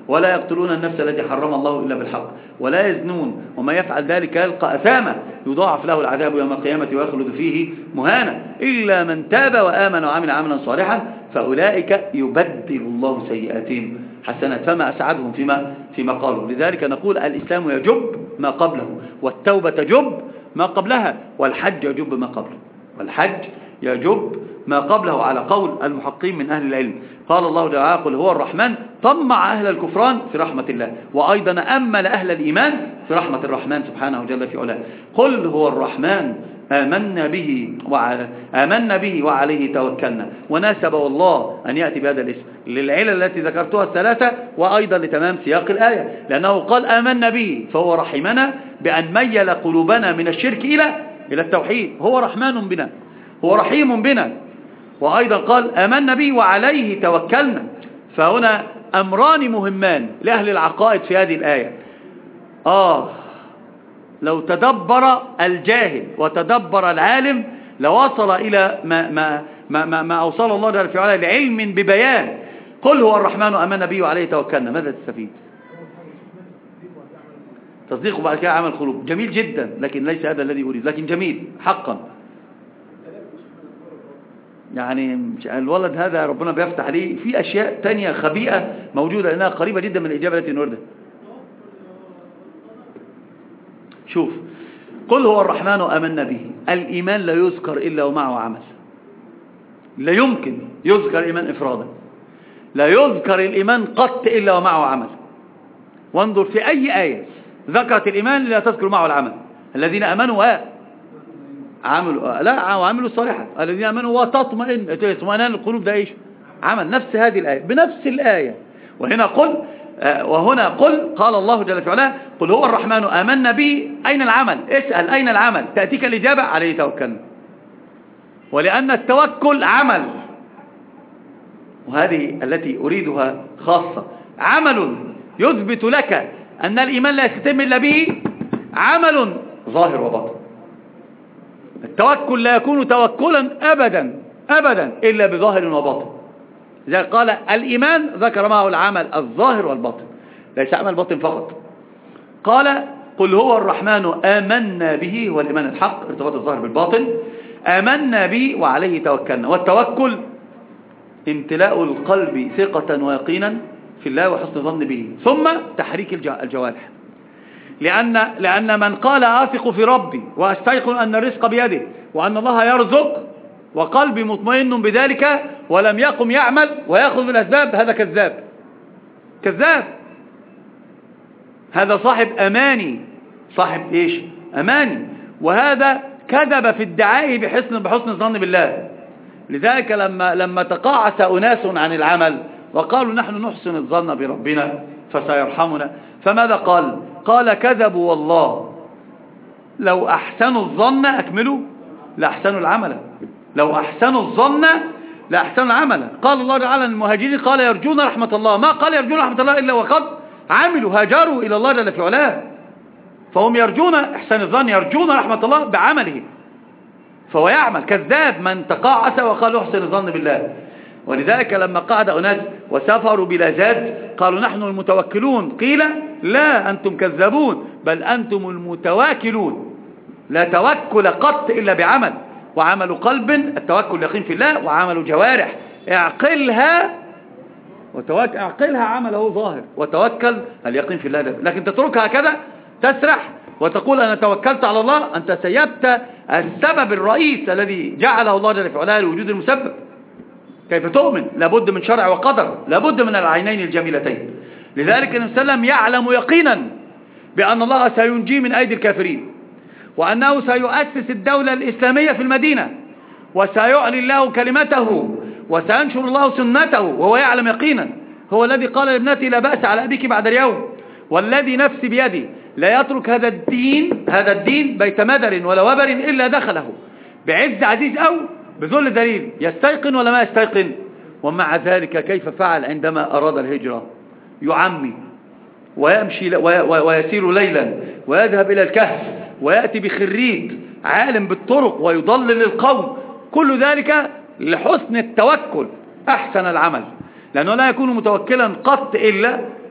ولا يقتلون النفس التي حرم الله إلا بالحق ولا يزنون وما يفعل ذلك يلقى أثاما يضاعف له العذاب يوم القيامة ويخلد فيه مهانا إلا من تاب وآمن وعمل عملا صالحا فأولئك يبدل الله سيئاتهم حسنات فما أسعدهم فيما, فيما قالوا. لذلك نقول الإسلام يجب ما قبله والتوبة تجب ما قبلها والحج يجب ما قبله والحج يجب ما قبله على قول المحققين من أهل العلم. قال الله تعالى قل هو الرحمن طمع أهل الكفران في رحمة الله وأيضا أمل أهل الإيمان في رحمة الرحمن سبحانه جل في علاه. قل هو الرحمن آمنا به وعلى آمنا به وعليه توكلنا وناسب الله أن يأتي بهذا الاسم للعلل التي ذكرتها الثلاثة وأيضا لتمام سياق الآية لأنه قال آمنا به فهو رحمنا بأن ميل قلوبنا من الشرك إلى إلى التوحيد. هو رحمن بنا هو رحيم بنا وأيضا قال آمنا به وعليه توكلنا. فهنا أمران مهمان لأهل العقائد في هذه الآية. آه لو تدبر الجاهل وتدبر العالم لوصل إلى ما, ما, ما, ما, ما أوصل الله جل في علاه لعلم ببيان. قل هو الرحمن آمنا به وعليه توكلنا ماذا تستفيد؟ تصديقه بعد كده عمل قلوب جميل جدا لكن ليس هذا الذي أريد لكن جميل حقا. يعني الولد هذا ربنا بيفتح عليه في أشياء تانية خبيئة موجودة لأنها قريبة جدا من الإجابة التي نريدها. شوف قل هو الرحمن آمنا به الإيمان لا يذكر إلا ومعه عمل. لا يمكن يذكر إيمان إفرادا لا يذكر الإيمان قط إلا ومعه عمل. وانظر في أي آية ذكرت الإيمان لا تذكر معه العمل. الذين آمنوا عملوا لا وعملوا الصالحات الذين آمنوا وتطمئن اطمئنان القلوب ده ايش عمل. نفس هذه الآية بنفس الآية. وهنا قل وهنا قل قال الله جل في علاه قل هو الرحمن آمنا به أين العمل؟ اسأل أين العمل تأتيك الإجابة عليه توكلنا. ولأن التوكل عمل وهذه التي أريدها خاصة عمل يثبت لك أن الإيمان لا يتم إلا به عمل ظاهر وباطن. التوكل لا يكون توكلا أبدا أبدا إلا بظاهر وباطن. إذا قال الإيمان ذكر معه العمل الظاهر والباطن ليس عمل باطن فقط. قال قل هو الرحمن آمنا به والإيمان الحق ارتباط الظاهر بالباطن آمنا به وعليه توكلنا. والتوكل امتلاء القلب ثقة ويقينا في الله وحسن ظن به ثم تحريك الجوارح. لأن, لأن من قال آثق في ربي وأستيقن أن الرزق بيده وأن الله يرزق وقلبي مطمئن بذلك ولم يقم يعمل ويأخذ بالأسباب هذا كذاب كذاب. هذا صاحب أماني صاحب إيش أماني وهذا كذب في الدعاء بحسن بحسن الظن بالله. لذلك لما لما تقاعس أناس عن العمل وقالوا نحن نحسن الظن بربنا فسيرحمنا فماذا قال؟ قال كذبوا والله لو أحسنوا الظن أكملوا لأحسنوا العمل لو أحسنوا الظن لأحسنوا العمل. قال الله تعالى المهاجرين قال يرجون رحمة الله ما قال يرجون رحمة الله إلا وقد عملوا هاجروا إلى الله جل في علاه. فهم يرجون إحسان الظن يرجون رحمة الله بعمله فهو يعمل. كذاب من تقاعس وقال احسن الظن بالله. ولذلك لما قعد أناس وسافروا بلا زاد قالوا نحن المتوكلون قيل لا أنتم كذابون بل أنتم المتواكلون. لا توكل قط إلا بعمل وعمل قلب التوكل يقين في الله وعمل جوارح اعقلها وتوكل اعقلها عمله ظاهر وتوكل اليقين في الله. لكن تتركها هكذا تسرح وتقول أنا توكلت على الله أنت سيبت السبب الرئيس الذي جعله الله جل في علاه لوجود المسبب. كيف تؤمن؟ لابد من شرع وقدر لابد من العينين الجميلتين. لذلك النبي صلى الله عليه وسلم يعلم يقينا بأن الله سينجي من أيدي الكافرين وأنه سيؤسس الدولة الإسلامية في المدينة وسيعلي الله كلمته وسينشر الله سنته وهو يعلم يقينا. هو الذي قال لابنتي لا بأس على أبيك بعد اليوم والذي نفسي بيدي لا يترك هذا الدين هذا الدين بيت مدر ولا وبر إلا دخله بعز عزيز أو بذل دليل. يستيقن ولا ما يستيقن؟ ومع ذلك كيف فعل عندما أراد الهجرة؟ يعمي ويمشي ويسير ليلا ويذهب إلى الكهف ويأتي بخريج عالم بالطرق ويضلل القوم. كل ذلك لحسن التوكل أحسن العمل لأنه لا يكون متوكلا قط إلا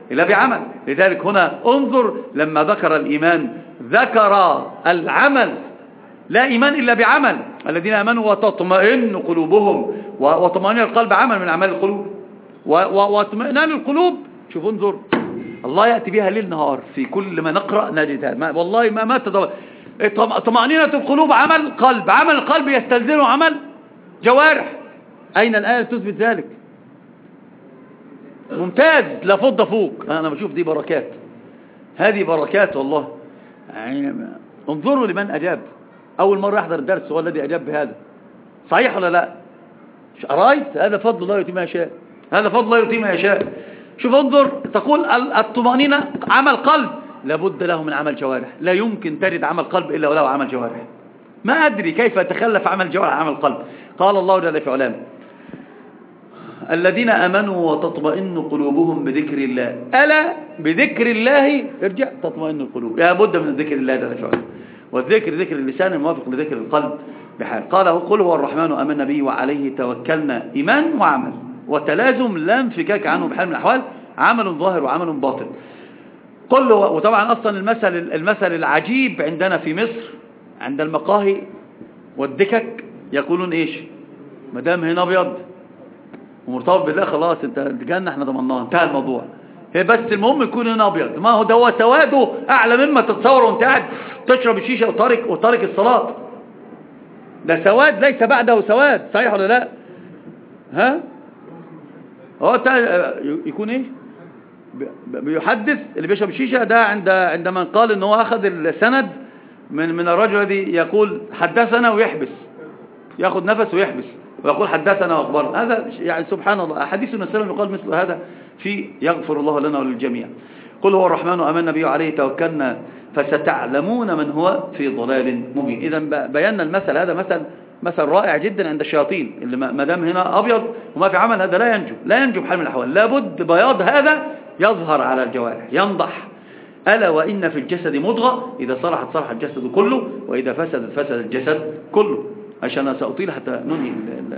إلا بعمل. لذلك هنا انظر لما ذكر الإيمان ذكر العمل، لا إيمان إلا بعمل. الذين آمنوا وتطمئن قلوبهم، وطمئن القلب عمل من أعمال القلوب، واطمئنان القلوب. شوف انظر الله يأتي بها ليل نهار في كل ما نقرأ نجدها. والله ما ما تضل. طمأنينة القلوب عمل قلب، عمل القلب يستلزمه عمل جوارح. أين الآية تثبت ذلك؟ ممتاز، لا فض فوق. أنا بشوف دي بركات، هذه بركات والله. يعني انظروا لمن أجاب أول مرة يحضر الدرس، هو الذي أجاب بهذا. صحيح ولا لا؟ رأيت؟ هذا فضل الله يؤتي ما يشاء، هذا فضل الله يؤتي ما يشاء. شوف انظر، تقول الطمأنينة عمل قلب، لابد له من عمل جوارح. لا يمكن ترد عمل قلب إلا وله عمل جوارح. ما أدري كيف يتخلف عمل جوارح عمل قلب. قال الله جل في علام الذين آمنوا وتطمئن قلوبهم بذكر الله. ألا بذكر الله ارجع تطمئن القلوب. لا بد من ذكر الله جل في علام، والذكر ذكر اللسان الموافق لذكر القلب بحال. قال قل هو الرحمن آمنا به وعليه توكلنا. إيمان وعمل وتلازم لا انفكاك عنه بحال من الأحوال، عمل ظاهر وعمل باطن. قل هو. وطبعا أصلا المثل المثل العجيب عندنا في مصر عند المقاهي والدكك يقولون إيش؟ مدام هنا أبيض ومرتبط بالله خلاص انت الجنة احنا ضمناها، انتهى الموضوع. هي بس المهم يكون هنا أبيض. ما هو ده هو سواده أعلى مما تتصور وانت قاعد تشرب الشيشة وتارك وتارك الصلاة. ده سواد ليس بعده سواد. صحيح ولا لا؟ ها؟ هو يكون ايه؟ بيحدث اللي بيشرب الشيشة ده عند عند من قال ان هو اخذ السند من من الرجل الذي يقول حدثنا ويحبس، ياخذ نفس ويحبس ويقول حدثنا واخبرنا. هذا يعني سبحان الله. حديث النبي صلى الله عليه وسلم يقال مثل هذا في يغفر الله لنا وللجميع. قل هو الرحمن آمنا به عليه توكلنا فستعلمون من هو في ضلال مبين. اذا بينا المثل هذا مثل مثل رائع جدا عند الشياطين اللي ما دام هنا ابيض وما في عمل، هذا لا ينجو لا ينجو بحال من الاحوال. لابد بياض هذا يظهر على الجوارح ينضح. ألا وإن في الجسد مضغة إذا صلحت صلح الجسد كله وإذا فسدت فسد الجسد كله. عشان سأطيل حتى ننهي.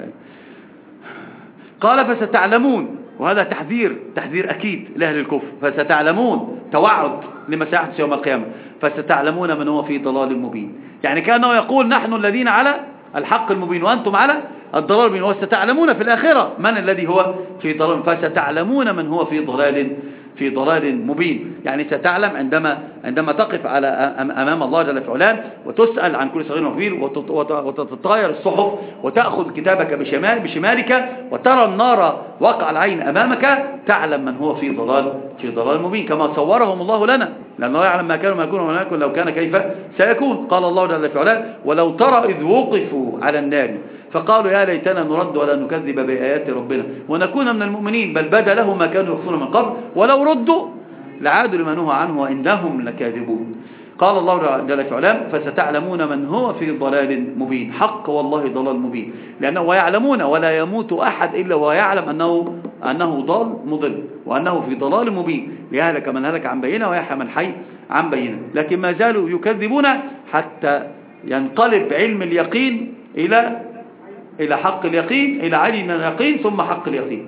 قال فستعلمون، وهذا تحذير تحذير أكيد لأهل الكفر. فستعلمون توعد لما سيحدث يوم القيامة. فستعلمون من هو في ضلال مبين. يعني كأنه يقول نحن الذين على الحق المبين وأنتم على الضلال المبين، وستعلمون في الآخرة من الذي هو في ضلال. فستعلمون من هو في ضلال في ضلال مبين. يعني ستعلم عندما عندما تقف على أمام الله جل في علام وتسأل عن كل صغير وكبير وتتطاير الصحف وتأخذ كتابك بشمال بشمالك وترى النار وقع العين أمامك، تعلم من هو في ضلال في ضلال مبين كما صورهم الله لنا، لأنه يعلم ما كانوا ما يكون وما يكون لو كان كيف سيكون. قال الله جل في علام ولو ترى إذ وقفوا على النار فقالوا يا ليتنا نرد ولا نكذب بآيات ربنا ونكون من المؤمنين بل بدا لهم ما كانوا يخفون من قبل ولو ردوا لعادوا لما نهوا عنه وإنهم لكاذبون. قال الله جل في علام فستعلمون من هو في ضلال مبين. حق والله ضلال مبين، لأنه ويعلمون ولا يموت أحد إلا ويعلم أنه أنه ضال مضل وأنه في ضلال مبين. ليهلك من هلك عن بينه ويحيى من حي عن بينه. لكن ما زالوا يكذبون حتى ينقلب علم اليقين إلى إلى حق اليقين، إلى علم اليقين ثم حق اليقين.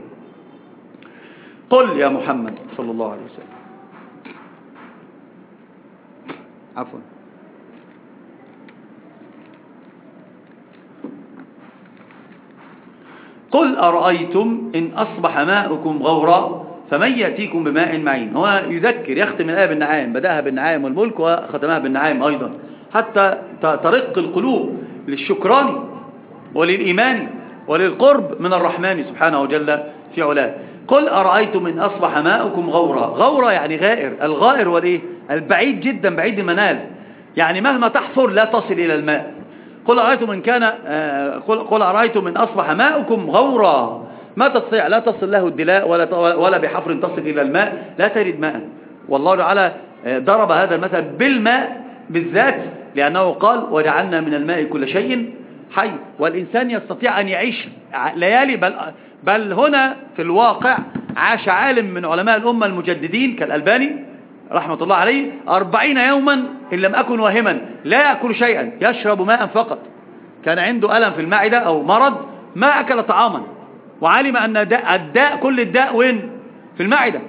قل يا محمد صلى الله عليه وسلم. عفوا قل أرأيتم إن أصبح ماؤكم غورا فمن يأتيكم بماء معين. هو يذكر يختم الآية بالنعائم، بدأها بالنعائم والملك وختمها بالنعائم أيضا حتى ترق القلوب للشكران وللإيمان وللقرب من الرحمن سبحانه جل في علاه. قل أرأيتم إن أصبح ماؤكم غورا. غورا يعني غائر. الغائر هو الايه؟ البعيد جدا بعيد المنال، يعني مهما تحفر لا تصل إلى الماء. قل أرأيتم إن كان قل, قل أرأيتم إن أصبح ماؤكم غورا ما تستطيع لا تصل له الدلاء ولا ولا بحفر تصل إلى الماء، لا ترد ماء. والله تعالى ضرب هذا المثل بالماء بالذات لأنه قال وجعلنا من الماء كل شيء حي. والإنسان يستطيع أن يعيش ليالي بل, بل هنا في الواقع عاش عالم من علماء الأمة المجددين كالألباني رحمة الله عليه أربعين يوما إن لم أكن واهما لا يأكل شيئا يشرب ماء فقط. كان عنده ألم في المعدة أو مرض ما أكل طعاما وعلم أن الداء كل الداء وين؟ في المعدة.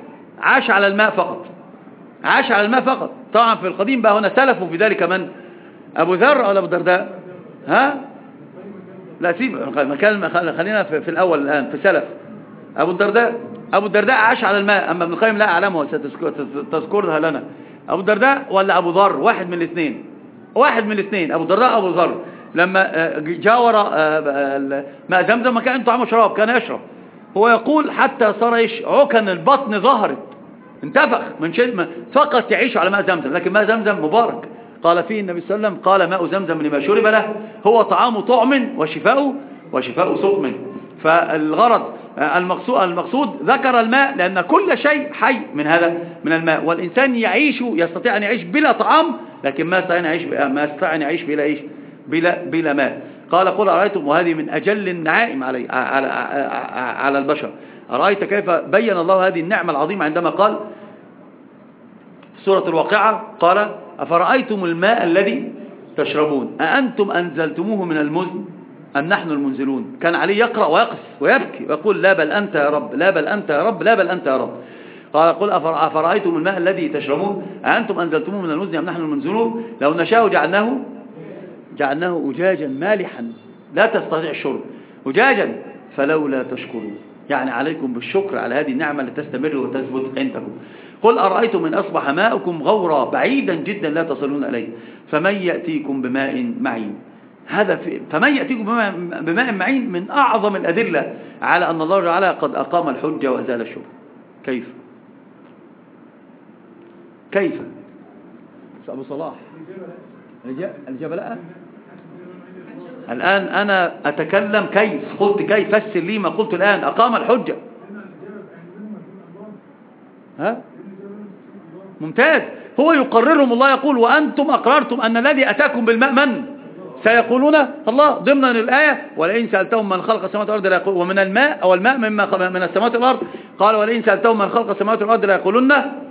عاش على الماء فقط، عاش على الماء فقط. طبعا في القديم بقى هنا سلفوا في ذلك من؟ أبو ذر ولا أبو الدرداء؟ ها؟ لا سيب مكان، خلينا في, في الأول الآن في سلف. أبو الدرداء أبو الدرداء عاش على الماء، أما ابن القيم لا أعلمه ستذكرها لنا. أبو الدرداء ولا أبو ذر؟ واحد من الاثنين، واحد من الاثنين، أبو الدرداء أبو ذر. لما جاور ماء زمزم ما كان طعمه شراب، كان يشرب. هو يقول حتى صار ايش؟ عكن البطن ظهرت، انتفخ من شد فقط يعيش على ماء زمزم. لكن ماء زمزم مبارك، قال فيه النبي صلى الله عليه وسلم قال ماء زمزم لما شرب له هو طعام طعم وشفاء وشفاء سقم. فالغرض المقصود, المقصود ذكر الماء لأن كل شيء حي من هذا من الماء. والإنسان يعيش يستطيع أن يعيش بلا طعام، لكن ما يستطيع أن يعيش ما يستطيع أن يعيش بلا إيش؟ بلا بلا ماء. قال قل أرأيتم، وهذه من أجل النعائم علي على على البشر. أرأيت كيف بين الله هذه النعمة العظيمة عندما قال في سورة الواقعة قال أفرأيتم الماء الذي تشربون أأنتم أنزلتموه من المزن أم نحن المنزلون. كان عليه يقرأ ويقف ويبكي ويقول لا بل أنت يا رب، لا بل أنت يا رب، لا بل أنت يا رب. قال قل أفرأيتم الماء الذي تشربون أأنتم أنزلتموه من المزن أم نحن المنزلون لو نشاء جعلناه جعلناه أجاجا مالحا لا تستطيع الشرب، أجاجا فلولا تشكرون. يعني عليكم بالشكر على هذه النعمة التي تستمر وتثبت عندكم. قل أرأيتم إن أصبح ماؤكم غورا بعيدا جدا لا تصلون إليه فمن يأتيكم بماء معين. هذا في فمن يأتيكم بماء معين من أعظم الأدلة على أن الله تعالى قد أقام الحجة وأزال الشبهة. كيف كيف أبو صلاح الجبلاء الآن أنا أتكلم كيف، قلت كيف، فسر لي ما قلت الآن. أقام الحجة، ها ممتاز. هو يقررهم، الله يقول وأنتم أقررتم أن الذي أتاكم بالماء من سيقولون الله، ضمن الآية ولئن سألتهم من خلق السماوات والأرض لا يقول، ومن الماء أو الماء مما من السماوات والأرض قال ولئن سألتهم من خلق السماوات والأرض لا يقولون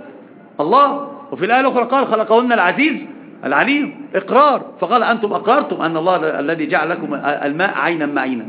الله. وفي الآية الأخرى قال خلقهن العزيز العليم، إقرار. فقال أنتم أقررتم أن الله الذي جعل لكم الماء عينا معينا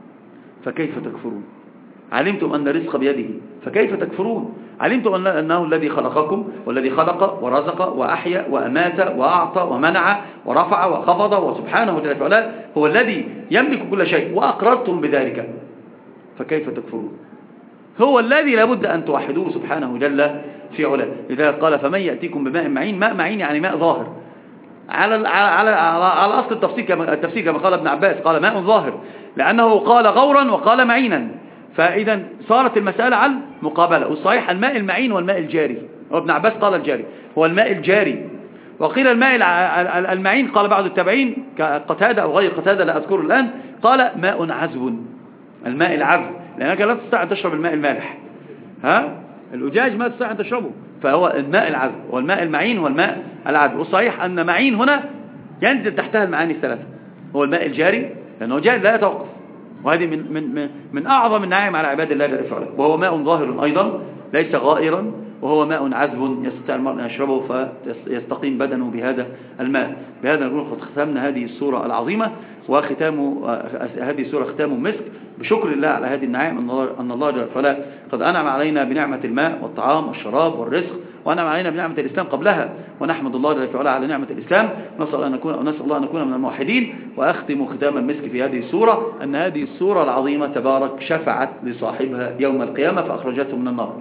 فكيف تكفرون. علمتم أن الرزق بيده فكيف تكفرون. علمتم أنه الذي خلقكم والذي خلق ورزق وأحيا وأمات وأعطى ومنع ورفع وخفض وسبحانه جل وعلا هو الذي يملك كل شيء وأقررتم بذلك فكيف تكفرون. هو الذي لابد أن توحدوه سبحانه جل في علاه. لذلك قال فمن يأتيكم بماء معين. ماء معين يعني ماء ظاهر على على على اصل التفسير كما التفسير كما قال ابن عباس قال ماء ظاهر لانه قال غورا وقال معينا، فاذا صارت المساله على المقابله. والصحيح الماء المعين والماء الجاري، وابن عباس قال الجاري هو الماء الجاري، وقيل الماء المعين قال بعض التابعين كقتاده او غير قتاده لا اذكره الان قال ماء عذب، الماء العذب، لانك لا تستطيع ان تشرب الماء المالح، ها الأجاج ما تستطيع أن تشربه، فهو الماء العذب والماء المعين والماء العذب. والصحيح أن معين هنا ينزل تحتها المعاني الثلاثة، هو الماء الجاري لأنه جاري لا يتوقف، وهذه من من من, من أعظم النعم على عباد الله جل وعلا. وهو ماء ظاهر أيضا ليس غائرا، وهو ماء عذب يستطيع المرء أن يشربه فيستقيم بدنه بهذا الماء. بهذا نقول قد ختمنا هذه السورة العظيمة، وختام هذه السورة ختام مسك بشكر الله على هذه النعم، أن الله جل وعلا قد أنعم علينا بنعمة الماء والطعام والشراب والرزق، وأنعم علينا بنعمة الإسلام قبلها، ونحمد الله جل وعلا على نعمة الإسلام. نسأل أن نكون ونسأل الله أن نكون من الموحدين. وأختم ختام المسك في هذه السورة أن هذه السورة العظيمة تبارك شفعت لصاحبها يوم القيامة فأخرجته من النار،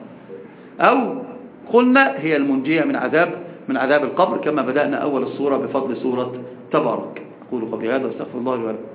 أو قلنا هي المنجية من عذاب من عذاب القبر، كما بدأنا أول السورة بفضل سورة تبارك. أقول قبل هذا واستغفر الله لي ولكم.